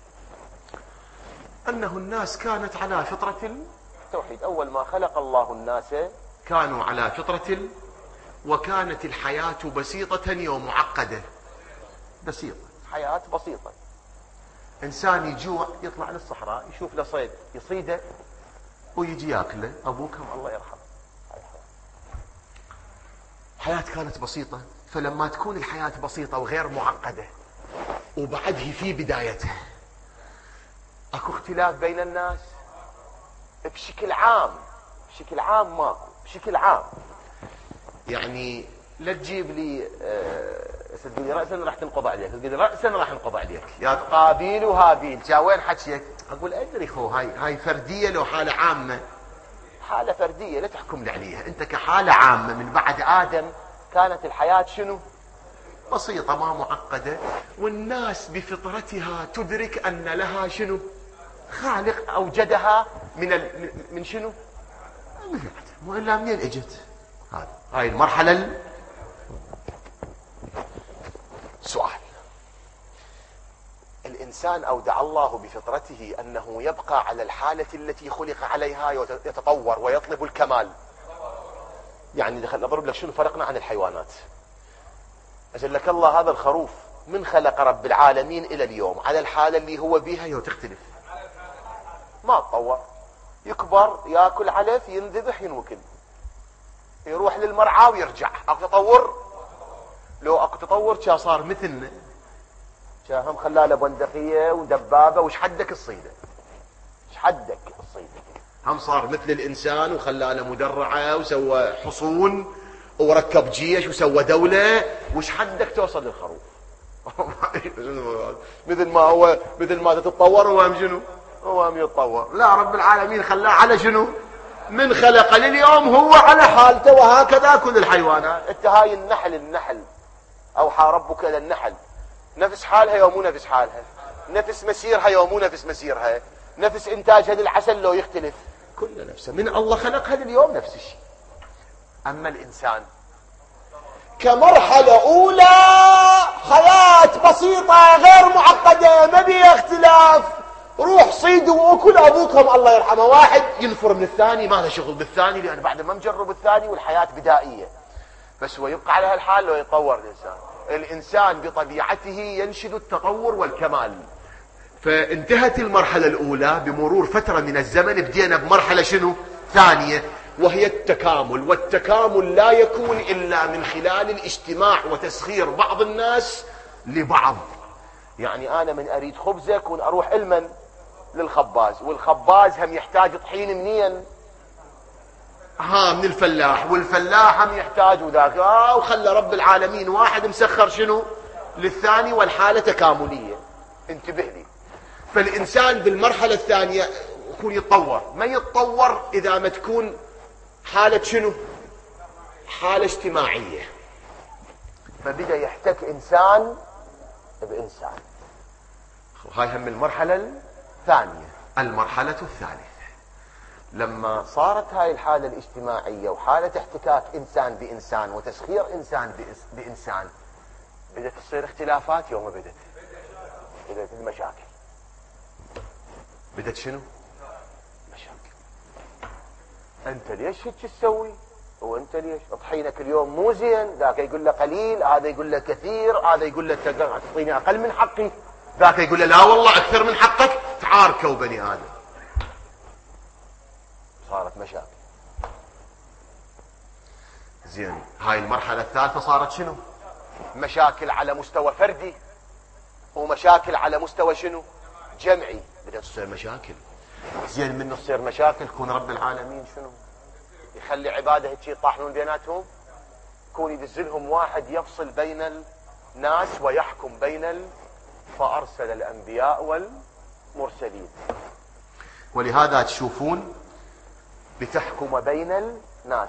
أنه الناس كانت على فطرة التوحيد. أول ما خلق الله الناس كانوا على فطرة وكانت الحياة بسيطة ومعقدة. بسيطة، حياة بسيطة. إنسان يجوع يطلع للصحراء يشوف له صيد يصيده ويجي ياكله. أبوكم الله يرحمه. حياة كانت بسيطة. فلما تكون الحياة بسيطة وغير معقدة وبعده في بدايتها اكو اختلاف بين الناس بشكل عام. بشكل عام ماكو، بشكل عام. يعني لا تجيب لي تقول لي رأسا راح تنقض عليك، تقول لي رأسا راح انقض عليك، يا قابيل وهابيل جا وين حكيك؟ اقول ادري خو هاي فردية لو حالة عامة. حالة فردية لا تحكم لي عليها انت كحالة عامة. من بعد آدم كانت الحياة شنو؟ بسيطة ما معقدة، والناس بفطرتها تدرك ان لها شنو؟ خالق اوجدها من شنو؟ والا منين اجت؟ هاي المرحلة. سؤال: الإنسان أودع الله بفطرته أنه يبقى على الحالة التي خلق عليها يتطور ويطلب الكمال. يعني دخلنا نضرب لك شنو فرقنا عن الحيوانات. أجل لك الله هذا الخروف من خلق رب العالمين إلى اليوم على الحالة اللي هو بيها تختلف، ما تطور. يكبر يأكل علف ينذبح ينوكل، يروح للمرعى ويرجع. أكو تطور؟ لو أكو تطور كان صار مثلنا، هم خلاله بندقية ودبابة. وش حدك الصيدة؟ وش حدك الصيدة؟ هم صار مثل الإنسان وخلاله مدرعة وسوى حصون وركب جيش وسوى دولة. وش حدك توصل للخروف؟ مثل ما هو، مثل ما تتطور هو هم شنو؟ هو هم يتطور. لا، رب العالمين خلاه على شنو؟ من خلق لليوم هو على حالته، وهكذا كل الحيوانات. انت هاي النحل أوحى ربك إلى النحل، نفس حالها يوم مو نفس حالها، نفس مسيرها يوم مو نفس مسيرها، نفس إنتاجها للعسل لو يختلف، كل نفسه من الله خلقها لليوم نفس الشيء. أما الإنسان كمرحلة أولى حياة بسيطة غير معقدة، ما بيها اختلاف. روح صيد وأكل أبوكم الله يرحمه. واحد ينفر من الثاني، ما له شغل بالثاني لأن بعد ما مجرب الثاني والحياة بدائية، بس هو يبقى على هالحال لو يتطور الإنسان. الإنسان بطبيعته ينشد التطور والكمال. فانتهت المرحلة الأولى بمرور فترة من الزمن، بدينا بمرحلة شنو؟ ثانية، وهي التكامل. والتكامل لا يكون إلا من خلال الاجتماع وتسخير بعض الناس لبعض. يعني أنا من أريد خبزة كون أروح علما للخباز، والخباز هم يحتاج طحين منين؟ من الفلاح، والفلاح هم يحتاج ذاك. وخلى رب العالمين واحد مسخر شنو للثاني، والحالة تكاملية. انتبه لي. فالإنسان بالمرحلة الثانية يكون يتطور. ما يتطور إذا ما تكون حالة شنو؟ حالة اجتماعية. فبدأ يحتك إنسان بإنسان. هاي هم المرحلة الثانية. المرحلة الثالثة لما صارت هاي الحالة الاجتماعية وحالة احتكاك إنسان بإنسان وتسخير إنسان بإنسان، بدأت تصير اختلافات. يوم بدأت المشاكل. بدأت شنو؟ مشاكل. أنت ليش هيك تسوي؟ وأنت ليش طحينك اليوم مو زين؟ ذاك يقول له قليل، هذا يقول له كثير، هذا يقول له تعطيني أقل من حقي، ذاك يقول له لا والله أكثر من حقك. تعاركوا بني آدم، صارت مشاكل. زين، هاي المرحلة الثالثة صارت شنو؟ مشاكل على مستوى فردي، ومشاكل على مستوى شنو؟ جمعي. بدأت تصير مشاكل. زين، من تصير مشاكل كون رب العالمين شنو؟ يخلي عباده هيك يطاحنون بيناتهم؟ يكون يدزلهم واحد يفصل بين الناس ويحكم فأرسل الأنبياء والمرسلين. ولهذا تشوفون لتحكم بين الناس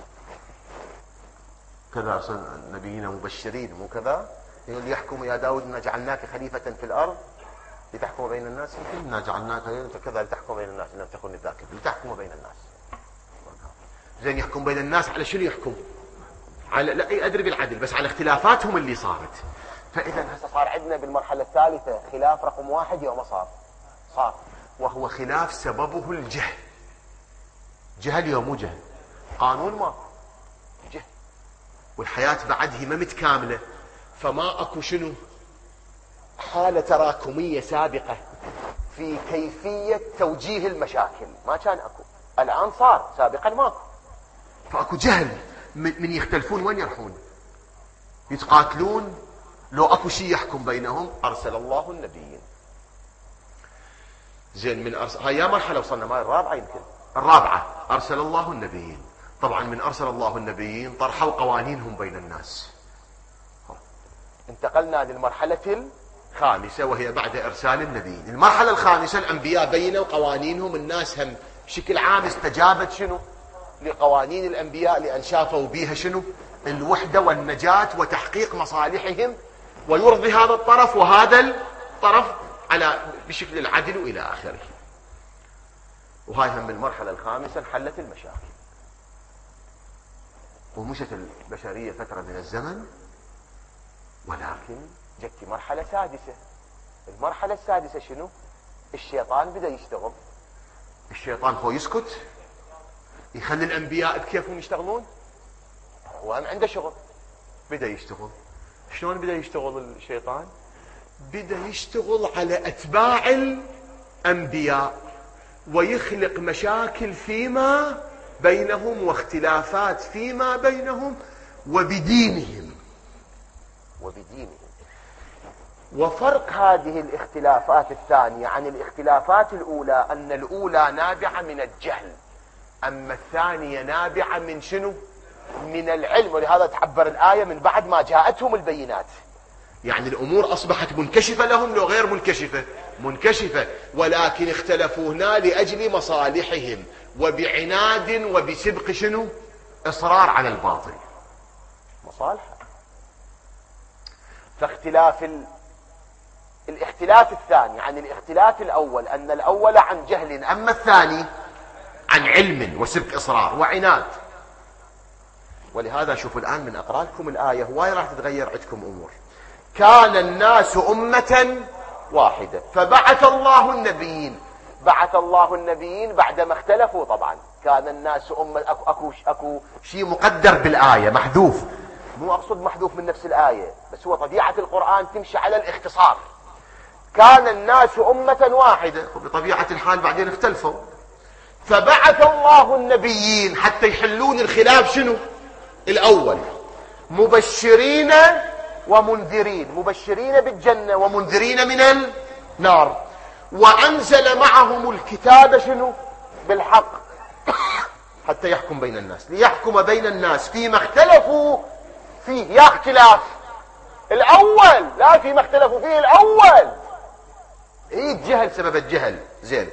كذا، أرسل نبيين مبشرين مو كذا، يقول يحكم يا داود إنا جعلناك خليفة في الأرض لتحكم بين الناس، إنا جعلناك كذا لتحكم بين الناس، إنك تكون الذاكر لتحكم بين الناس. زين يحكم بين الناس على شنو يحكم؟ على لا أدري بالعدل، بس على اختلافاتهم اللي صارت. فإذا هسه صار عندنا بالمرحلة الثالثة خلاف رقم 1 يوم صار وهو خلاف سببه الجهل. جهل يوم مو جهل، قانون ما جهل، والحياة بعدها ما متكاملة، فما أكو شنو حالة تراكمية سابقة في كيفية توجيه المشاكل، ما كان أكو، الآن صار، سابقا ماكو. فأكو جهل، من يختلفون وين يرحون؟ يتقاتلون، لو أكو شيء يحكم بينهم أرسل الله النبيين. زين من هاي يا مرحلة وصلنا، ما الرابعة يمكن الرابعة، أرسل الله النبيين. طبعا من أرسل الله النبيين طرحوا قوانينهم بين الناس. انتقلنا للمرحلة الخامسة وهي بعد إرسال النبيين. المرحلة الخامسة الأنبياء بينوا قوانينهم، الناس هم بشكل عام استجابت شنو لقوانين الأنبياء، لأن شافوا بيها شنو الوحدة والنجاة وتحقيق مصالحهم، ويرضي هذا الطرف وهذا الطرف على بشكل العدل وإلى آخره. وهاي هم بالمرحلة الخامسة انحلت المشاكل، ومشت البشرية فترة من الزمن، ولكن جت مرحلة سادسة. المرحلة السادسة شنو؟ الشيطان بدأ يشتغل. الشيطان هو يسكت يخلي الأنبياء بكيفهم يشتغلون؟ هو هم عنده شغل، بدأ يشتغل. شلون بدأ يشتغل الشيطان؟ بدأ يشتغل على أتباع الأنبياء ويخلق مشاكل فيما بينهم واختلافات فيما بينهم وبدينهم. وفرق هذه الاختلافات الثانية عن الاختلافات الأولى أن الأولى نابعة من الجهل، أما الثانية نابعة من شنو؟ من العلم. ولهذا تعبر الآية من بعد ما جاءتهم البينات، يعني الأمور أصبحت منكشفة لهم لو غير منكشفة، ولكن اختلفوا هنا لأجل مصالحهم وبعناد وبسبق شنو؟ إصرار على الباطل، مصالح. فاختلاف الاختلاف الثاني عن الاختلاف الأول أن الأول عن جهل، أما الثاني عن علم وسبق إصرار وعناد. ولهذا شوفوا الآن من أقرأ لكم الآية هواي راح تتغير عندكم أمور. كان الناس أمة واحدة فبعث الله النبيين. بعث الله النبيين بعدما اختلفوا. طبعا كان الناس أمة، أكو شيء مقدر بالآية محذوف، مو أقصد محذوف من نفس الآية، بس هو طبيعة القرآن تمشي على الاختصار. كان الناس أمة واحدة، وبطبيعة الحال بعدين اختلفوا، فبعث الله النبيين حتى يحلون الخلاف شنو الأول، مبشرين ومنذرين، مبشرين بالجنة ومنذرين من النار، وأنزل معهم الكتاب شنو بالحق حتى يحكم بين الناس، ليحكم بين الناس فيما اختلفوا فيه. يا اختلاف الأول، لا فيما اختلفوا فيه الأول. ايه الجهل، سبب الجهل. زين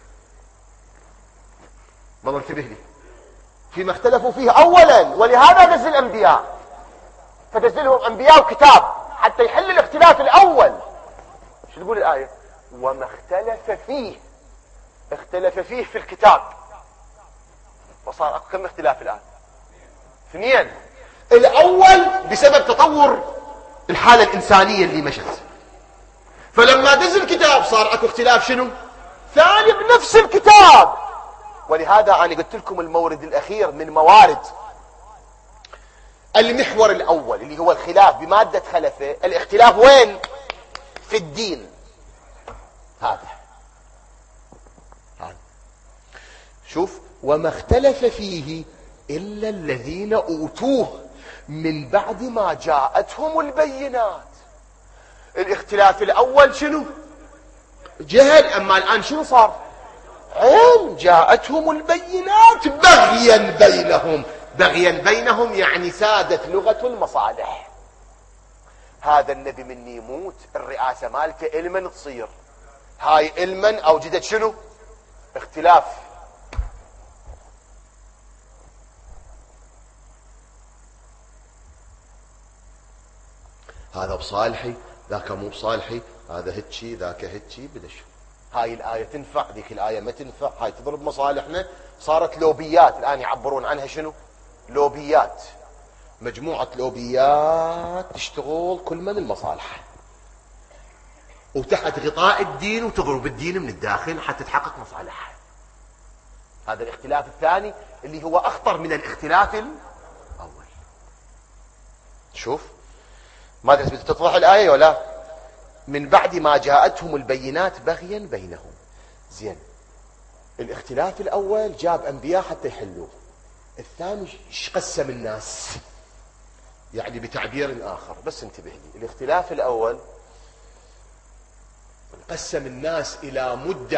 والله انتبه لي، فيما اختلفوا فيه أولا، ولهذا نزل الأنبياء، فنزلهم أنبياء وكتاب حتى يحل الاختلاف الأول. شو تقول الآية؟ وما اختلف فيه، اختلف فيه في الكتاب. وصار كم اختلاف الآن؟ 2. الأول بسبب تطور الحالة الإنسانية اللي مشت، فلما نزل الكتاب صار اكو اختلاف شنو ثاني بنفس الكتاب. ولهذا أنا قلت لكم المورد الأخير من موارد المحور الأول اللي هو الخلاف بمادة خلفه، الاختلاف وين؟ في الدين. هذا شوف، وما اختلف فيه إلا الذين أوتوه من بعد ما جاءتهم البينات. الاختلاف الأول شنو؟ جهل، أما الآن شنو صار؟ علم. جاءتهم البينات بغيا بينهم بغيا بينهم يعني سادت لغة المصالح. هذا النبي من يموت الرئاسة مالته علما تصير، هاي علما اوجدت شنو؟ اختلاف. هذا بصالحي ذاك مو بصالحي، هذا هيجي ذاك هيجي، بدا شو هاي الآية تنفع ذيك الآية ما تنفع، هاي تضرب مصالحنا. صارت لوبيات الآن يعبرون عنها شنو؟ لوبيات، مجموعة لوبيات تشتغل كل من المصالح وتحت غطاء الدين وتضرب الدين من الداخل حتى تحقق مصالح. هذا الاختلاف الثاني اللي هو أخطر من الاختلاف الأول. شوف ماذا تتضح الآية ولا؟ من بعد ما جاءتهم البينات بغيا بينهم. زين، الاختلاف الأول جاب أنبياء حتى يحلوه، الثاني قسم الناس، يعني بتعبير آخر بس انتبه لي. الاختلاف الأول قسم الناس إلى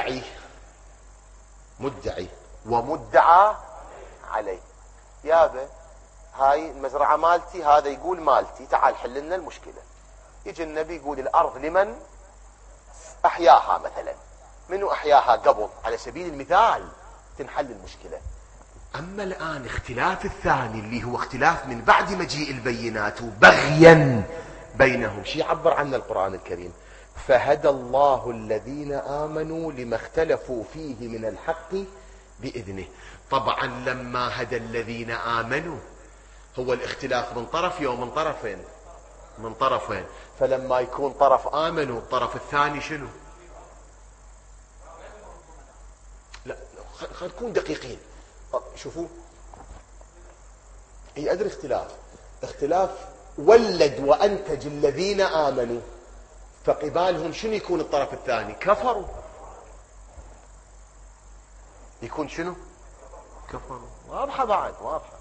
مدعي ومدعى عليه. يابا هاي المزرعة مالتي، هذا يقول مالتي، تعال حل لنا المشكلة. يجي النبي يقول الأرض لمن أحياها مثلا، منو أحياها قبل على سبيل المثال، تنحل المشكلة. أما الآن اختلاف الثاني اللي هو اختلاف من بعد مجيء البينات بغيا بينهم، شي يعبر عنه القرآن الكريم؟ فهدى الله الذين آمنوا لما اختلفوا فيه من الحق بإذنه. طبعا لما هدى الذين آمنوا هو الاختلاف من طرف يوم من طرفين، من طرفين، فلما يكون طرف آمنوا الطرف الثاني شنو؟ لا خلينا نكون دقيقين. شوفوا هي أدري اختلاف ولد وأنتج الذين آمنوا، فقبالهم شنو يكون الطرف الثاني؟ كفروا. يكون شنو؟ كفروا. واضحة بعد، واضحة.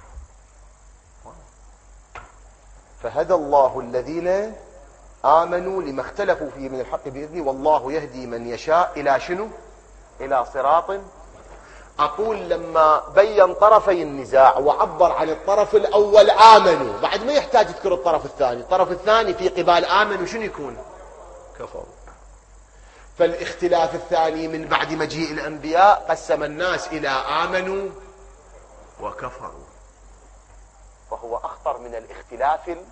فهدى الله الذين آمنوا لما اختلفوا فيه من الحق بإذنه والله يهدي من يشاء إلى شنو؟ إلى صراط. أقول لما بين طرفي النزاع وعبر عن الطرف الأول آمنوا، بعد ما يحتاج يذكر الطرف الثاني. الطرف الثاني في قبال آمنوا شنو يكون؟ كفروا. فالاختلاف الثاني من بعد مجيء الأنبياء قسم الناس إلى آمنوا وكفروا، فهو أخطر من الاختلاف الأول.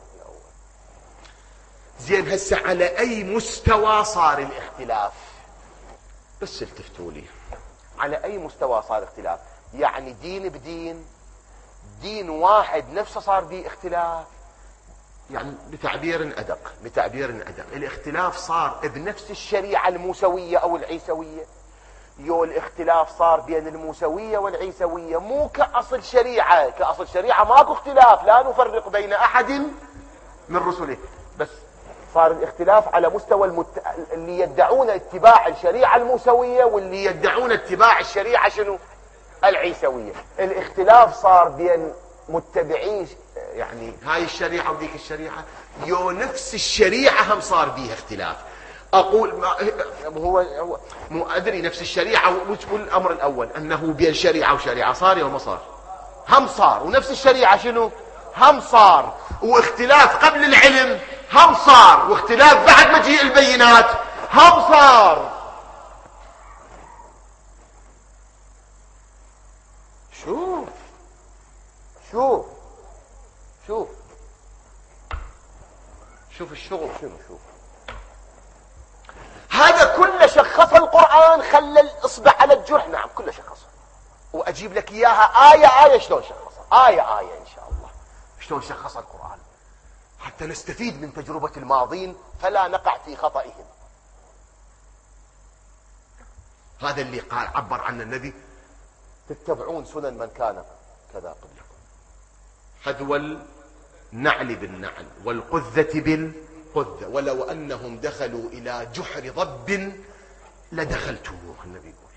زين، هسه على أي مستوى صار الاختلاف؟ بس التفتوا لي، على أي مستوى صار اختلاف؟ يعني دين بدين، دين واحد نفسه صار به اختلاف. يعني بتعبير أدق، الاختلاف صار بنفس الشريعة الموسوية أو العيسوية. الاختلاف صار بين الموسوية والعيسوية، مو كأصل شريعة. كأصل شريعة ماكو اختلاف، لا نفرق بين أحد من رسله، بس صار الاختلاف على مستوى اللي يدعون اتباع الشريعة الموسوية واللي يدعون اتباع الشريعة شنو؟ العيسوية. الاختلاف صار بين متبعين يعني هاي الشريعة وذيك الشريعة، نفس الشريعة هم صار بيها اختلاف. أقول هو مو أدري نفس الشريعة، والأمر الأول أنه بين شريعة وشريعة صار وما صار؟ هم صار. ونفس الشريعة شنو؟ هم صار. واختلاف قبل العلم هم صار، واختلاف بعد مجيء البينات هم صار. شوف الشغل شوف هذا كله شخص القرآن، خلى الإصبع على الجرح. نعم كله شخص، وأجيب لك إياها آية شلون شخصها، آية إن شاء الله شلون شخص القرآن، حتى نستفيد من تجربة الماضين فلا نقع في خطئهم. هذا اللي قال عبر عنه النبي: تتبعون سنن من كان كذا قبلكم، حذو النعل بالنعل والقذة بالقذة، ولو أنهم دخلوا إلى جحر ضب لدخلتموه. النبي يقول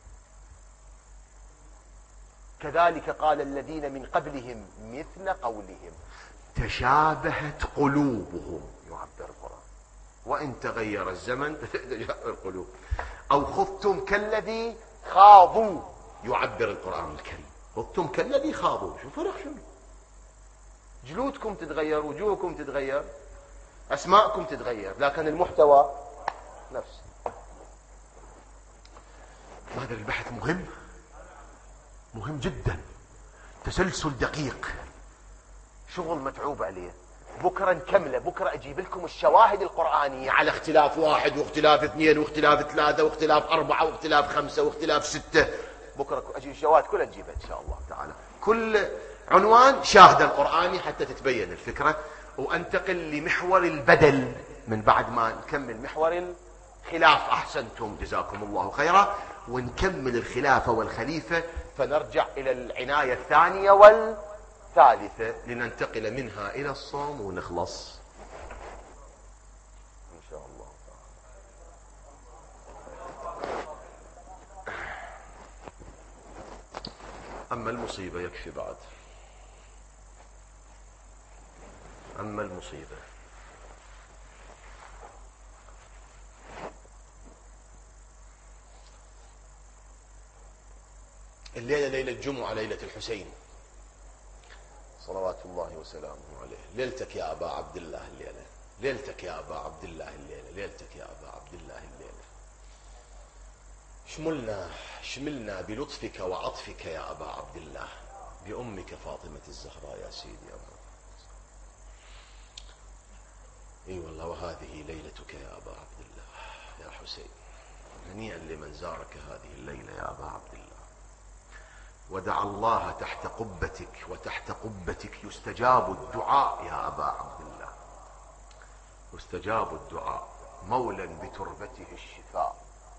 كذلك قال الذين من قبلهم مثل قولهم تشابهت قلوبهم، يعبر القرآن، وإن تغير الزمن تتغير القلوب، أو خذتم كالذي خاضوا، يعبر القرآن الكريم. خضتم كالذي خاضوا. شو فرق؟ شنو؟ جلودكم تتغير، وجوهكم تتغير، أسماءكم تتغير، لكن المحتوى نفس. هذا البحث مهم، مهم جدا، تسلسل دقيق، شغل متعوب عليه. بكرة نكمله، بكرة أجيب لكم الشواهد القرآنية على اختلاف 1 واختلاف 2 واختلاف 3 واختلاف 4 واختلاف 5 واختلاف 6. بكرة أجيب الشواهد كلها نجيبها إن شاء الله تعالى، كل عنوان شاهد القرآني حتى تتبين الفكرة. وأنتقل لمحور البدل من بعد ما نكمل محور الخلاف. أحسنتم، جزاكم الله خيرا. ونكمل الخلافة والخليفة، فنرجع إلى العناية الثانية والثالثة لننتقل منها إلى الصوم ونخلص إن شاء الله. أما المصيبة يكفي بعد. أما المصيبة، الليلة ليلة الجمعة، ليلة الحسين صلوات الله وسلامه عليه. ليلتك يا أبا عبد الله الليلة، ليلتك يا أبا عبد الله الليلة، ليلتك يا أبا عبد الله الليلة. شملنا بلطفك وعطفك يا أبا عبد الله بأمك فاطمة الزهراء يا سيدي أبا. اي والله، وهذه ليلتك يا أبا عبد الله يا حسين. هنيئا لمن زارك هذه الليلة يا أبا عبد الله. ودع الله تحت قبتك، وتحت قبتك يستجاب الدعاء يا أبا عبد الله، يستجاب الدعاء. مولا بتربته الشفاء،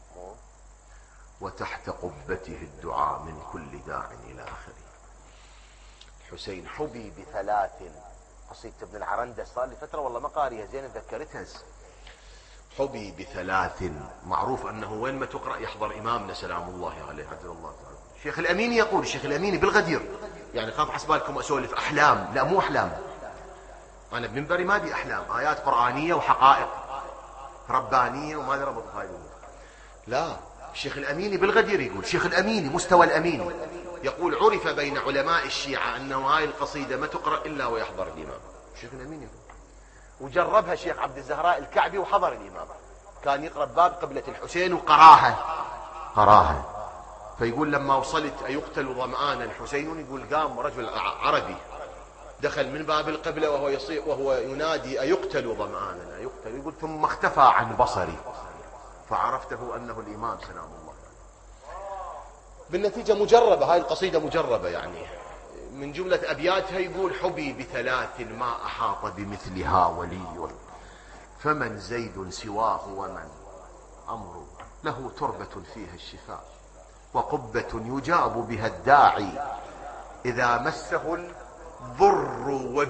وتحت قبته الدعاء من كل داع إلى آخره. حسين حبي ب3. قصيدة ابن العرندس صار لي فترة والله ما قاريها زين، ذكرتها. حبي ب3. معروف أنه وين ما تقرأ يحضر إمامنا سلام الله عليه عجل الله تعالى. الشيخ الأميني يقول، الشيخ الأميني بالغدير، يعني خاف حسبالكم أسولف أحلام، لا مو أحلام، أنا بمنبري ما دي أحلام، آيات قرآنية وحقائق ربانية وما لي ربط هاي الأمور. لا، الشيخ الأميني بالغدير يقول، الشيخ الأميني مستوى الأميني يقول عرف بين علماء الشيعة أنه هاي القصيدة ما تقرأ إلا ويحضر الإمام. الشيخ الأميني يقول. وجربها الشيخ عبد الزهراء الكعبي وحضر الإمام، كان يقرأ باب قبلة الحسين وقراها. فيقول لما وصلت أيقتل ظمآن الحسين، يقول قام رجل عربي دخل من باب القبلة وهو ينادي أيقتل ظمآننا أيقتل، يقول ثم اختفى عن بصري فعرفته أنه الإمام سلام الله. بالنتيجة مجربة، هاي القصيدة مجربة، يعني من جملة أبياتها يقول حبي ب3 ما أحاط بمثلها ولي، فمن زيد سواه ومن أمر له تربة فيها الشفاء، وقبة يجاب بها الداعي إذا مسه الضر،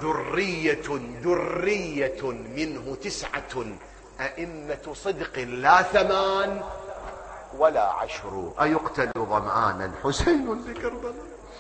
ودرية منه 9 أئمة صدق لا 8 ولا 10 أيقتل ظمآن الحسين بكربلاء،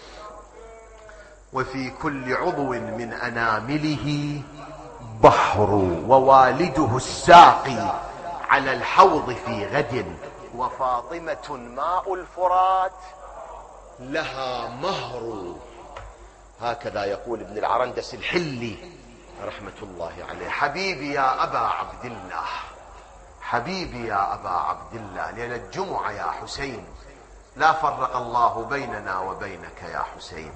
وفي كل عضو من أنامله بحر، ووالده الساقي على الحوض في غد، وفاطمة ماء الفرات لها مهر. هكذا يقول ابن العرندس الحلي رحمة الله عليه. حبيبي يا أبا عبد الله، حبيبي يا أبا عبد الله، ليلة الجمعة يا حسين، لا فرق الله بيننا وبينك يا حسين.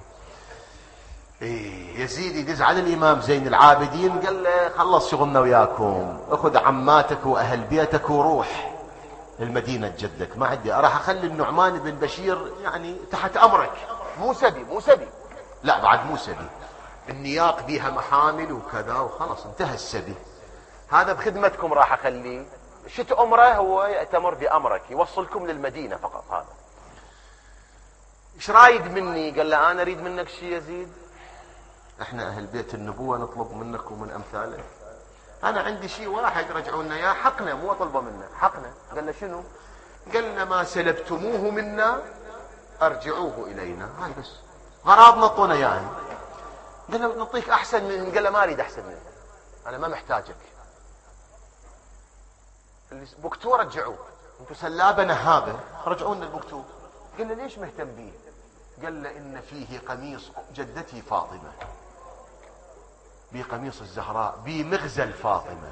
يزيد يدز على الإمام زين العابدين قال له خلص شغلنا وياكم، اخذ عماتك وأهل بيتك وروح المدينة جدك، ما عندي، راح أخلي النعمان بن بشير يعني تحت أمرك. مو سبي، لا بعد مو سبي، النياق بيها محامل وكذا وخلص انتهى السبي، هذا بخدمتكم راح أخليه. شت أمره؟ هو يأتمر بأمرك، يوصلكم للمدينة فقط. هذا ايش رايد مني؟ قال له أنا أريد منك شيء يزيد، احنا أهل بيت النبوة نطلب منك ومن أمثاله، أنا عندي شيء واحد رجعونا يا حقنا، مو طلبه منا، حقنا. قال له شنو؟ قال لنا ما سلبتموه منا أرجعوه إلينا، هاي بس غراض نطونا يعني. قال له نعطيك أحسن منه، قال له ما أريد أحسن منه، أنا ما محتاجك، البكتور رجعوه، انتم سلابة نهابة رجعونا البكتور. قال له ليش مهتم بيه؟ قال له إن فيه قميص جدتي فاطمة، بقميص الزهراء بمغزل فاطمة.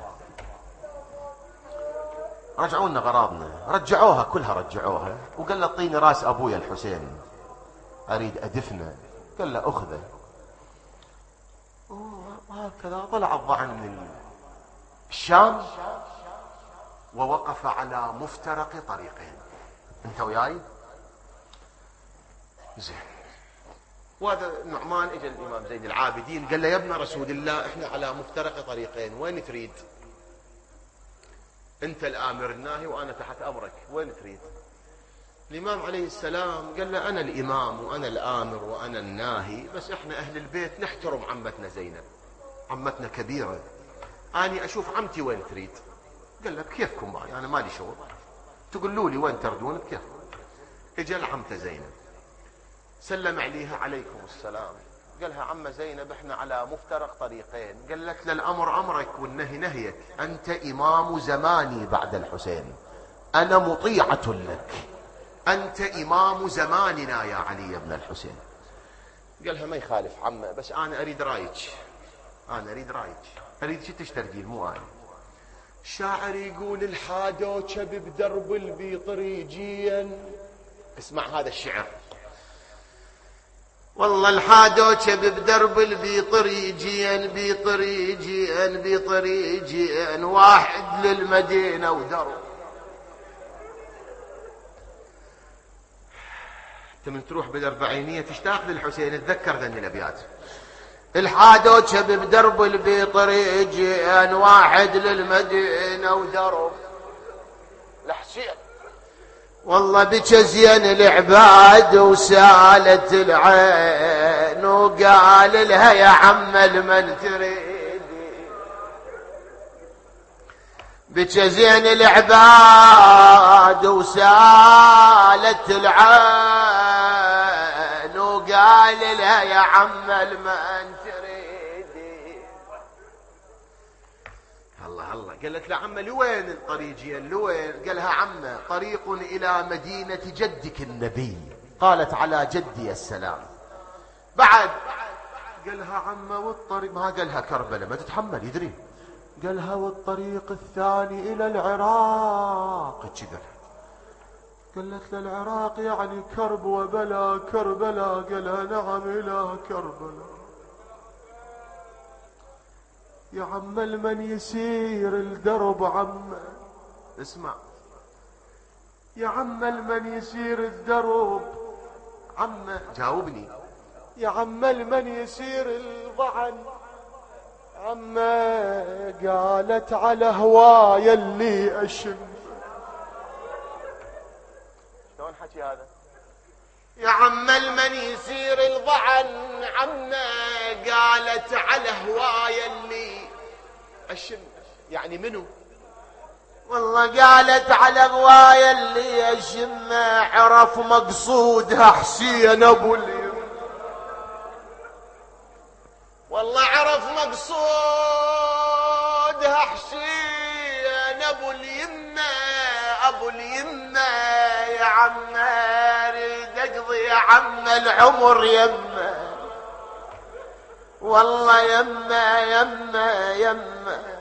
رجعوا لنا غراضنا، رجعوها كلها رجعوها. وقال له اعطيني راس ابويا الحسين اريد ادفنه. قال له اخذه. وهكذا طلع الضعن من الشام ووقف على مفترق طريقين. انت وياي؟ زين. وهذا النعمان اجى الامام زين العابدين قال له يا ابن رسول الله احنا على مفترق طريقين، وين تريد؟ انت الامر الناهي وانا تحت امرك، وين تريد؟ الامام عليه السلام قال له انا الامام وانا الامر وانا الناهي، بس احنا اهل البيت نحترم عمتنا زينب، عمتنا كبيره، اني اشوف عمتي وين تريد. قال له بكيفكم معي، انا مالي شغل، تقولوا لي وين تردون بكيفكم. اجى لعمته زينب سلم عليها عليكم السلام. قالها عم زينب احنا على مفترق طريقين. قالت له الامر امرك والنهي نهيك، انت امام زماني بعد الحسين، انا مطيعة لك، انت امام زماننا يا علي بن الحسين. قالها ما يخالف عمه، بس انا اريد رايك، انا اريد رايك، اريد شي تشترجين مو انا. الشاعر يقول الحادو شبب درب البيطريجيا، اسمع هذا الشعر. والله الحادو شبب درب البيطريجيا، بيطريجيا بيطريجيا، واحد للمدينة ودرب. انت من تروح بالاربعينية تشتاق للحسين تذكر ذني الابيات. الحادو شبب درب البيطريجيا، واحد للمدينة ودرب. الحسين والله بك زين العباد وسالت العين، وقال لها يا عم المن تريدي. بك زين العباد وسالت العين، وقال لها يا عم المن تريدي. الله الله. قالت له عمه لوين الطريقية لوين؟ قالها عمه طريق إلى مدينة جدك النبي. قالت على جدي السلام. بعد قالها عمه والطريق، ما قالها كربلاء ما تتحمل يدري، قالها والطريق الثاني إلى العراق. كذا قالت له العراق يعني كرب وبلا كربلاء؟ قالها نعم إلى كربلاء. يا عم المن يسير الدرب عمه، اسمع يا عم المن يسير الدرب عمه، جاوبني يا عم المن يسير الضعن عمه. قالت على هواي اللي اشم. شلون حكي هذا؟ يا عم المن يسير الضعن عمه، قالت على هواي اللي اشم. يعني منو؟ والله قالت على هواي اللي اشم. عرف مقصودها حسين ابو اليم، والله عرف مقصودها حسين ابو اليمه. ابو اليمه يا عم اريد اقضي يا عم العمر يمه، والله يمه يمه يمه.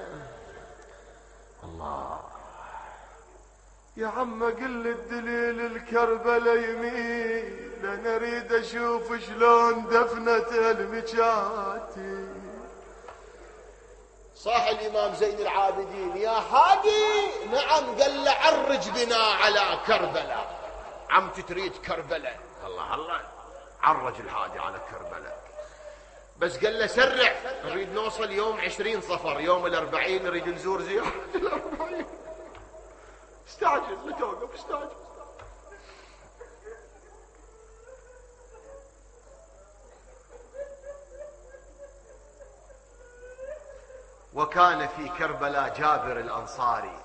الله يا عم قل الدليل الكربلاء يمين، انا اريد اشوف شلون دفنت المجاتي. صاح الامام زين العابدين يا هادي. نعم. قال له عرج بنا على كربلاء. عمتي تريد كربلاء. الله الله. عرج الهادي على كربلاء، بس قال له سرع، نريد نوصل يوم 20 صفر، يوم 40 نريد نزور زيارة 40. استعجل لا توقف، استعجل. وكان في كربلاء جابر الأنصاري.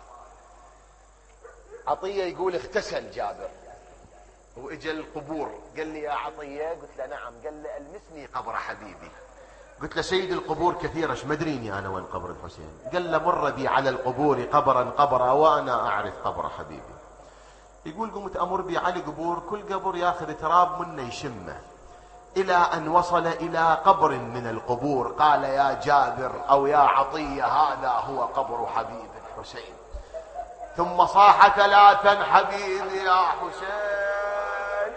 عطية يقول اغتسل جابر واجى القبور. قال لي يا عطية؟ قلت له نعم. قال لي المسني قبر حبيبي. قلت له سيد القبور كثيرة، ايش مدريني انا وين قبر الحسين؟ قال له مر بي على القبور قبرا قبرا وانا اعرف قبر حبيبي. يقول قمت أمر بي على قبور، كل قبر ياخذ تراب منه يشمه، إلى أن وصل إلى قبر من القبور. قال يا جابر أو يا عطية هذا هو قبر حبيب الحسين. ثم صاح ثلاثا حبيبي يا حسين،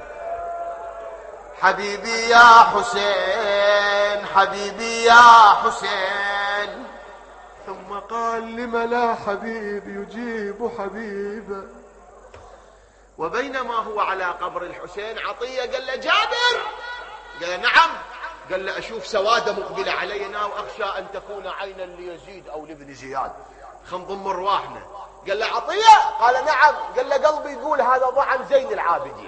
حبيبي يا حسين، حبيبي يا حسين. ثم قال لم لا حبيب يجيب حبيبه. وبينما هو على قبر الحسين عطية قال له جابر، قال له نعم، قال له أشوف سوادة مقبلة علينا وأخشى أن تكون عينا ليزيد أو لابن زياد، خنضم رواحنا. قال له عطية، قال نعم، قال له قلبي يقول هذا ضعن زين العابدين،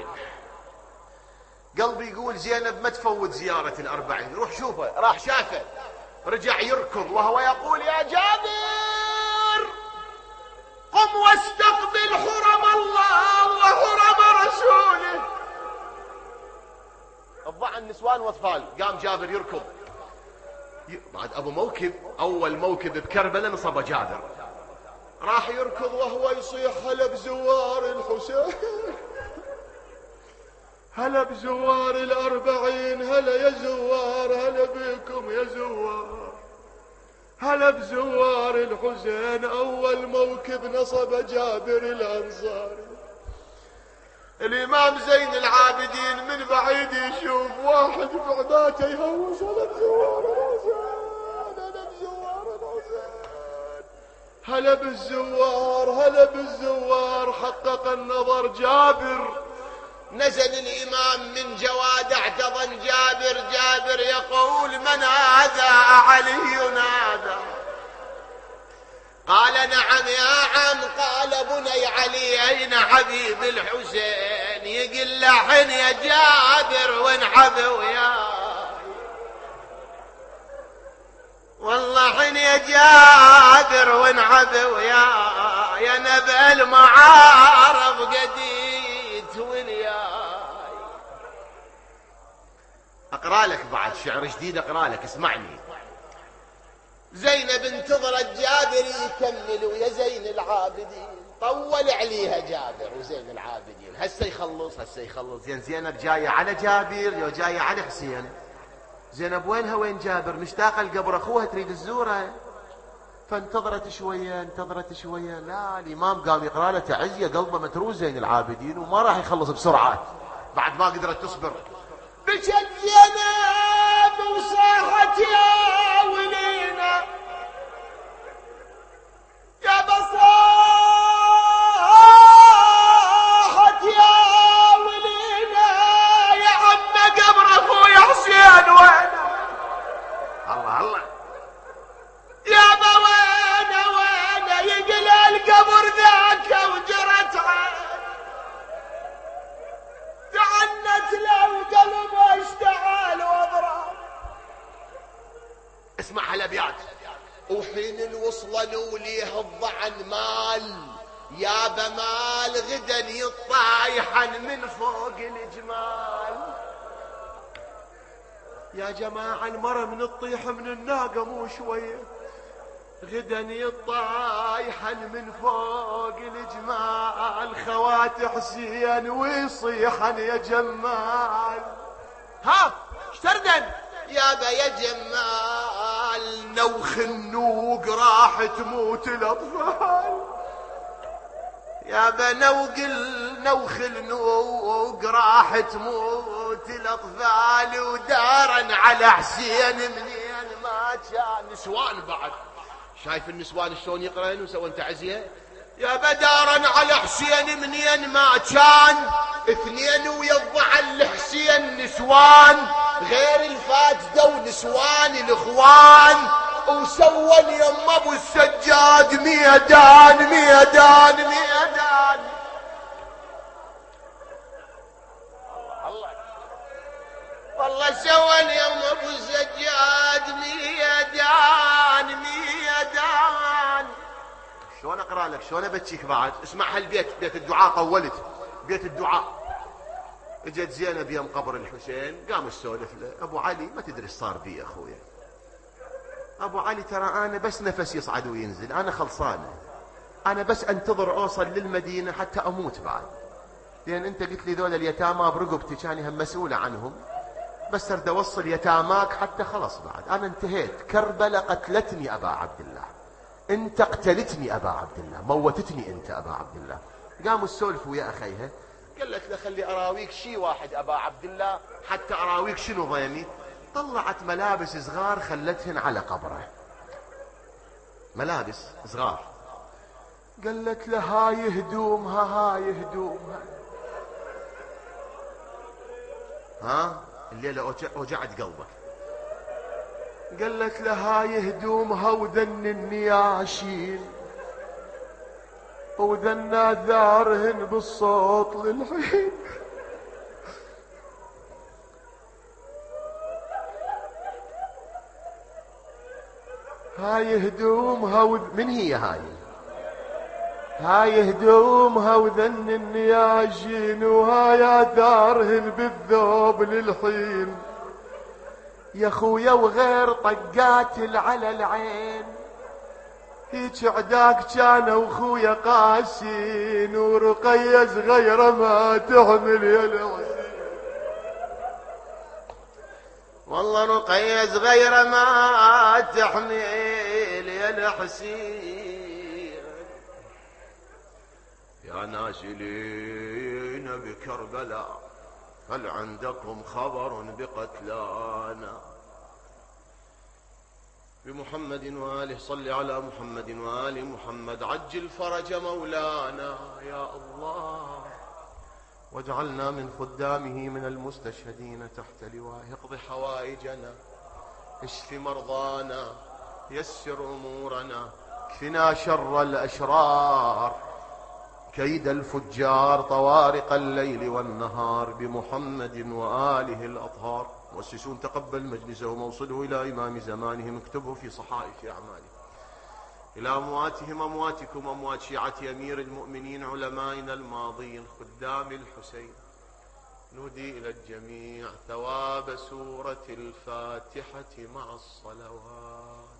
قلبي يقول زينب ما تفوت زيارة الأربعين، روح شوفه. راح شافه، رجع يركض وهو يقول يا جابر قم واستقبل حرم الله وحرم رسوله. الضعن نسوان واطفال. قام جابر يركض بعد ابو موكب، اول موكب بكربلاء نصب جابر، راح يركض وهو يصيح هلا بزوار الحسين، هلا بزوار الأربعين، هلا يا زوار، هلا بكم يا زوار، هلا بزوار الحسين. أول موكب نصب جابر الأنصاري. الإمام زين العابدين من بعيد يشوف واحد بعداته يهوس هلا بزوار الحسين، هلا بزوار الحسين، هلا بالزوار، هلا بالزوار. حقق النظر جابر، نزل الإمام من جواد، اعتضن جابر. جابر يقول من هذا؟ علي هذا. قال نعم يا عم. قال بني علي أين حبيب الحسين؟ يقل لحن يا جابر وانحب وياي، والله حن يا جابر وانحب وياي، يا نبأ المعارف قديت وياي. اقرا لك بعد شعر جديد، اقرا لك اسمعني. زينب انتظرت جابر يكمل ويا زين العابدين، طول عليها جابر وزين العابدين، هسه يخلص هسه يخلص. زينب جايه على جابر وجايه على حسين. زينب وينها وين جابر؟ مشتاقه لقبر اخوها تريد الزوره. فانتظرت شويه انتظرت شويه، لا الامام قام يقرا له تعزيه، قلبه متروس زين العابدين وما راح يخلص بسرعه بعد ما قدرت تصبر. بكت زينب وصاحت يا ولينا يا بصاحت يا ولينا، يا عم قبر اخويا حسين وين؟ الله الله يا بوينا وين؟ يقل القبر ذاك وجرت عين، تعنت له قلبه اشتعل واضرب. اسمع هالابيات. وحين الوصل وليه الضعن مال، يا بمال غدا يطايحن من فوق الجمال. يا جماعة المرة من الطيح من الناقة مو شوية، غدا يطايحن من فوق الجمال. خوات حسين ويصيحن يا جمال. ها اشتردن يابا يا جمال، نوخ النوق راح تموت الاطفال. يابا نوخ النوق راح تموت الاطفال. ودارا على حسين منين ما كان. نسوان بعد، شايف النسوان شلون يقرأن وسووا تعزية؟ يا بدارا على حسين منين ما كان. اثنين ويضعن لحسين نسوان، غير الفاجدة ونسوان الاخوان. وسوى اليم ابو السجاد ميدان ميدان ميدان. الله والله سوى اليم ابو السجاد ميدان ميدان. شلون اقرا لك؟ شلون ابتشيك بعد؟ اسمع هالبيت، بيت الدعاء. طولت بيت الدعاء. اجت زينب يم قبر الحسين، قام السولف له. ابو علي ما تدري ايش صار بي يا اخويا. ابو علي ترى انا بس نفس يصعد وينزل، انا خلصانه، أنا بس أنتظر أوصل للمدينة حتى أموت بعد، لأن أنت قلت لي ذولا اليتامى برقبتي كاني هم مسؤولة عنهم، بس أرد أوصل يتاماك حتى خلص بعد أنا انتهيت. كربلاء قتلتني أبا عبد الله، أنت قتلتني أبا عبد الله، موتتني أنت أبا عبد الله. قاموا السولفوا يا أخيها، قالت له خلي أراويك شي واحد أبا عبد الله حتى أراويك شنو ضيمي. طلعت ملابس صغار خلتهن على قبره، ملابس صغار، قالت له هاي هدومها هاي هدومها. ها الليلة وجعت قلبك. قالت له هاي هدومها وذن النياشين وذن ذارهن بالصوت للحين. هاي هدومها من هي هاي هدومها وذن النياشين وهاي دارهن بالذوب للحين. يا خويا وغير طقات على العين هيج عداك كانوا خويا قاسين ورقية صغيرة ما تحمل يا الحسين. والله رقية صغيرة ما تحمل يا الحسين. يا نازلين بكربلاء هل عندكم خبر بقتلانا؟ بمحمد وآله صل على محمد وآل محمد. عجل فرج مولانا يا الله، واجعلنا من خدامه من المستشهدين تحت لوائه. اقض حوائجنا، اشف مرضانا، يسر أمورنا، اكفنا شر الأشرار، كيد الفجار، طوارق الليل والنهار. بمحمد وآله الأطهار. مؤسسون تقبل مجلسه وموصله إلى إمام زمانهم، اكتبه في صحائف أعماله. إلى أمواتهم أمواتكم أموات شيعة أمير المؤمنين علمائنا الماضين خدام الحسين. نهدي إلى الجميع ثواب سورة الفاتحة مع الصلوات.